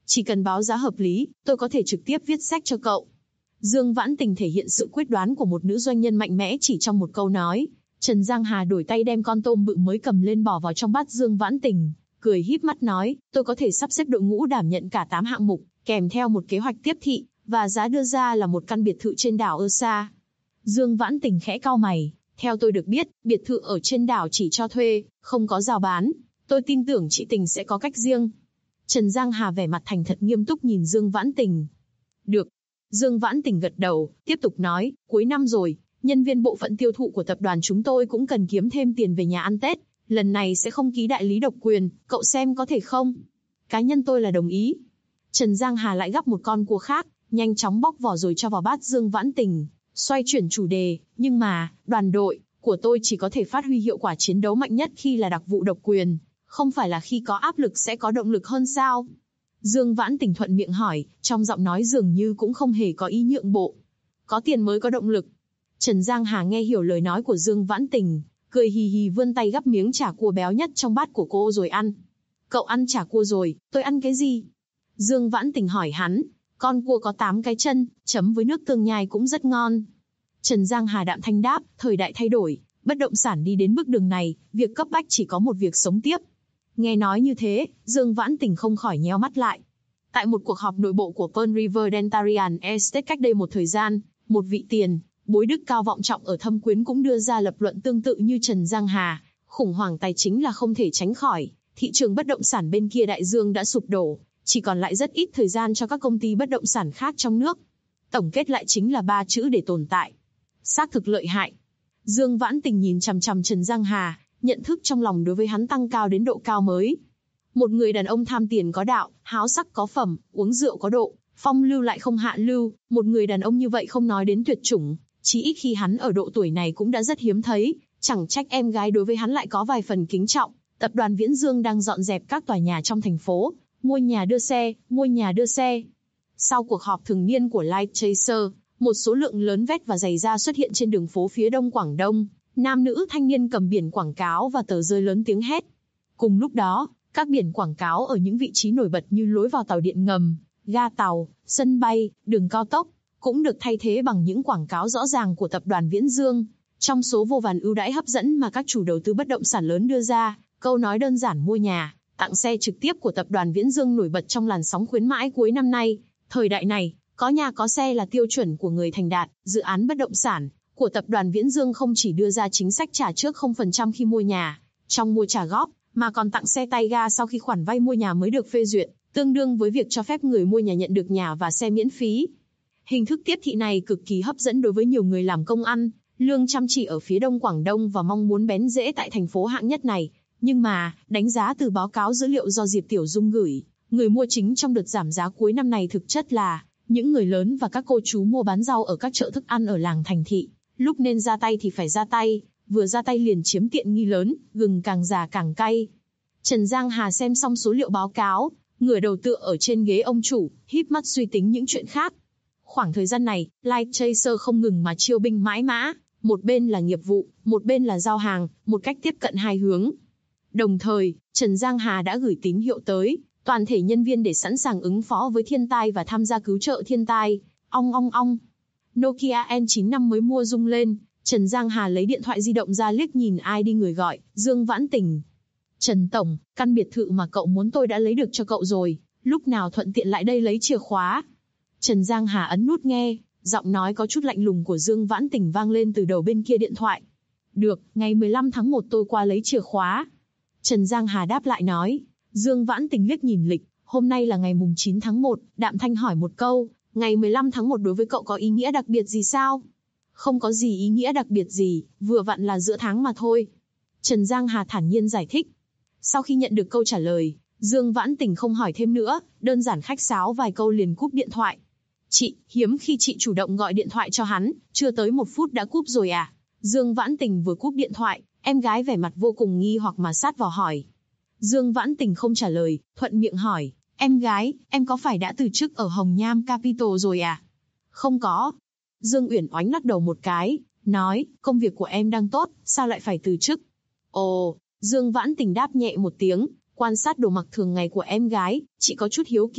Chỉ cần báo giá hợp lý, tôi có thể trực tiếp viết sách cho cậu. Dương Vãn Tình thể hiện sự quyết đoán của một nữ doanh nhân mạnh mẽ chỉ trong một câu nói. Trần Giang Hà đổi tay đem con tôm bự mới cầm lên bỏ vào trong bát Dương Vãn Tình, cười híp mắt nói, tôi có thể sắp xếp đội ngũ đảm nhận cả 8 hạng mục, kèm theo một kế hoạch tiếp thị, và giá đưa ra là một căn biệt thự trên đảo Ursa. Dương Vãn Tình khẽ cau mày, theo tôi được biết, biệt thự ở trên đảo chỉ cho thuê, không có rào bán. Tôi tin tưởng chị Tình sẽ có cách riêng. Trần Giang Hà vẻ mặt thành thật nghiêm túc nhìn Dương Vãn Tình. Được. Dương Vãn Tình gật đầu, tiếp tục nói, cuối năm rồi, nhân viên bộ phận tiêu thụ của tập đoàn chúng tôi cũng cần kiếm thêm tiền về nhà ăn Tết. Lần này sẽ không ký đại lý độc quyền, cậu xem có thể không? Cá nhân tôi là đồng ý. Trần Giang Hà lại gắp một con cua khác, nhanh chóng bóc vỏ rồi cho vào bát Dương Vãn Tình, xoay chuyển chủ đề, nhưng mà, đoàn đội của tôi chỉ có thể phát huy hiệu quả chiến đấu mạnh nhất khi là đặc vụ độc quyền, không phải là khi có áp lực sẽ có động lực hơn sao? Dương Vãn Tình thuận miệng hỏi, trong giọng nói dường như cũng không hề có ý nhượng bộ. Có tiền mới có động lực. Trần Giang Hà nghe hiểu lời nói của Dương Vãn Tình, cười hì hì vươn tay gắp miếng chả cua béo nhất trong bát của cô rồi ăn. Cậu ăn chả cua rồi, tôi ăn cái gì? Dương Vãn Tình hỏi hắn, con cua có 8 cái chân, chấm với nước tương nhai cũng rất ngon. Trần Giang Hà đạm thanh đáp, thời đại thay đổi, bất động sản đi đến bước đường này, việc cấp bách chỉ có một việc sống tiếp. Nghe nói như thế, Dương Vãn Tình không khỏi nhéo mắt lại. Tại một cuộc họp nội bộ của Pearl River Dentarian Estate cách đây một thời gian, một vị tiền bối đức cao vọng trọng ở Thâm Quyến cũng đưa ra lập luận tương tự như Trần Giang Hà. Khủng hoảng tài chính là không thể tránh khỏi, thị trường bất động sản bên kia đại dương đã sụp đổ, chỉ còn lại rất ít thời gian cho các công ty bất động sản khác trong nước. Tổng kết lại chính là 3 chữ để tồn tại. Xác thực lợi hại. Dương Vãn Tình nhìn chằm chằm Trần Giang Hà, nhận thức trong lòng đối với hắn tăng cao đến độ cao mới. Một người đàn ông tham tiền có đạo, háo sắc có phẩm, uống rượu có độ, phong lưu lại không hạ lưu. Một người đàn ông như vậy không nói đến tuyệt chủng, chỉ ít khi hắn ở độ tuổi này cũng đã rất hiếm thấy. Chẳng trách em gái đối với hắn lại có vài phần kính trọng. Tập đoàn Viễn Dương đang dọn dẹp các tòa nhà trong thành phố, mua nhà đưa xe, mua nhà đưa xe. Sau cuộc họp thường niên của Light Chaser, một số lượng lớn vét và giày da xuất hiện trên đường phố phía đông Quảng Đông. Nam nữ thanh niên cầm biển quảng cáo và tờ rơi lớn tiếng hét. Cùng lúc đó, các biển quảng cáo ở những vị trí nổi bật như lối vào tàu điện ngầm, ga tàu, sân bay, đường cao tốc, cũng được thay thế bằng những quảng cáo rõ ràng của tập đoàn Viễn Dương. Trong số vô vàn ưu đãi hấp dẫn mà các chủ đầu tư bất động sản lớn đưa ra, câu nói đơn giản mua nhà, tặng xe trực tiếp của tập đoàn Viễn Dương nổi bật trong làn sóng khuyến mãi cuối năm nay. Thời đại này, có nhà có xe là tiêu chuẩn của người thành đạt. Dự án bất động sản của tập đoàn Viễn Dương không chỉ đưa ra chính sách trả trước 0% khi mua nhà, trong mua trả góp, mà còn tặng xe tay ga sau khi khoản vay mua nhà mới được phê duyệt, tương đương với việc cho phép người mua nhà nhận được nhà và xe miễn phí. Hình thức tiếp thị này cực kỳ hấp dẫn đối với nhiều người làm công ăn, lương chăm chỉ ở phía đông Quảng Đông và mong muốn bén rễ tại thành phố hạng nhất này. Nhưng mà, đánh giá từ báo cáo dữ liệu do Diệp Tiểu Dung gửi, người mua chính trong đợt giảm giá cuối năm này thực chất là những người lớn và các cô chú mua bán rau ở các chợ thức ăn ở làng thành thị. Lúc nên ra tay thì phải ra tay, vừa ra tay liền chiếm tiện nghi lớn, gừng càng già càng cay. Trần Giang Hà xem xong số liệu báo cáo, ngửa đầu tựa ở trên ghế ông chủ, híp mắt suy tính những chuyện khác. Khoảng thời gian này, Light Chaser không ngừng mà chiêu binh mãi mã, một bên là nghiệp vụ, một bên là giao hàng, một cách tiếp cận hai hướng. Đồng thời, Trần Giang Hà đã gửi tín hiệu tới toàn thể nhân viên để sẵn sàng ứng phó với thiên tai và tham gia cứu trợ thiên tai. Ong ong ong. Nokia N95 mới mua rung lên, Trần Giang Hà lấy điện thoại di động ra liếc nhìn ai đi người gọi, Dương Vãn Tình. Trần Tổng, căn biệt thự mà cậu muốn tôi đã lấy được cho cậu rồi, lúc nào thuận tiện lại đây lấy chìa khóa. Trần Giang Hà ấn nút nghe, giọng nói có chút lạnh lùng của Dương Vãn Tình vang lên từ đầu bên kia điện thoại. Được, ngày 15 tháng 1 tôi qua lấy chìa khóa. Trần Giang Hà đáp lại nói. Dương Vãn Tình liếc nhìn lịch, hôm nay là ngày mùng 9 tháng 1, đạm thanh hỏi một câu, ngày 15 tháng 1 đối với cậu có ý nghĩa đặc biệt gì sao? Không có gì ý nghĩa đặc biệt gì, vừa vặn là giữa tháng mà thôi. Trần Giang Hà thản nhiên giải thích. Sau khi nhận được câu trả lời, Dương Vãn Tình không hỏi thêm nữa, đơn giản khách sáo vài câu liền cúp điện thoại. Chị, hiếm khi chị chủ động gọi điện thoại cho hắn, chưa tới 1 phút đã cúp rồi à? Dương Vãn Tình vừa cúp điện thoại, em gái vẻ mặt vô cùng nghi hoặc mà sát vào hỏi. Dương Vãn Tình không trả lời, thuận miệng hỏi, em gái, em có phải đã từ chức ở Hồng Nham Capital rồi à? Không có. Dương Uyển Oánh lắc đầu một cái, nói, công việc của em đang tốt, sao lại phải từ chức? Ồ, Dương Vãn Tình đáp nhẹ một tiếng, quan sát đồ mặc thường ngày của em gái, chị có chút hiếu kỳ,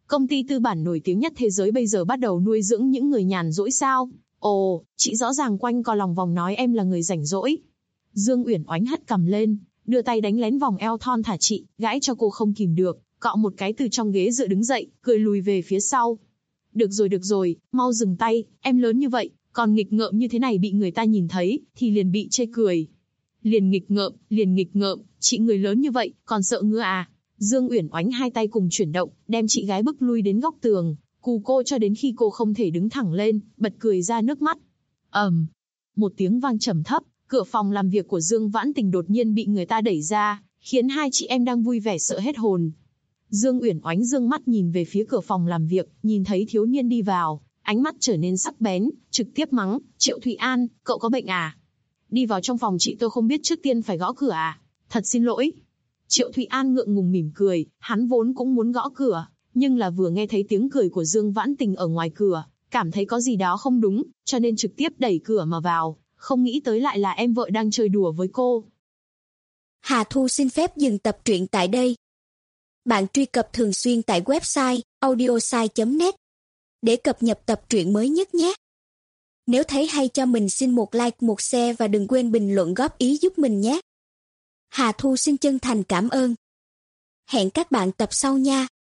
Công ty tư bản nổi tiếng nhất thế giới bây giờ bắt đầu nuôi dưỡng những người nhàn rỗi sao? Ồ, chị rõ ràng quanh co lòng vòng nói em là người rảnh rỗi. Dương Uyển Oánh hất cằm lên, đưa tay đánh lén vòng eo thon thả chị, gãi cho cô không kìm được, cọ một cái từ trong ghế dựa đứng dậy, cười lùi về phía sau. Được rồi, mau dừng tay, em lớn như vậy, còn nghịch ngợm như thế này bị người ta nhìn thấy, thì liền bị chê cười. Liền nghịch ngợm, chị người lớn như vậy, còn sợ ngứa à? Dương Uyển Oánh hai tay cùng chuyển động, đem chị gái bức lui đến góc tường, cù cô cho đến khi cô không thể đứng thẳng lên, bật cười ra nước mắt. Một tiếng vang trầm thấp, cửa phòng làm việc của Dương Vãn Tình đột nhiên bị người ta đẩy ra, khiến hai chị em đang vui vẻ sợ hết hồn. Dương Uyển Oánh dương mắt nhìn về phía cửa phòng làm việc, nhìn thấy thiếu niên đi vào, ánh mắt trở nên sắc bén, trực tiếp mắng, Triệu Thụy An, cậu có bệnh à? Đi vào trong phòng chị tôi không biết trước tiên phải gõ cửa à? Thật xin lỗi. Triệu Thụy An ngượng ngùng mỉm cười, hắn vốn cũng muốn gõ cửa, nhưng là vừa nghe thấy tiếng cười của Dương Vãn Tình ở ngoài cửa, cảm thấy có gì đó không đúng, cho nên trực tiếp đẩy cửa mà vào, không nghĩ tới lại là em vợ đang chơi đùa với cô. Hà Thu xin phép dừng tập truyện tại đây. Bạn truy cập thường xuyên tại website audiosai.net để cập nhật tập truyện mới nhất nhé. Nếu thấy hay cho mình xin một like, một share và đừng quên bình luận góp ý giúp mình nhé. Hà Thu xin chân thành cảm ơn. Hẹn các bạn tập sau nha.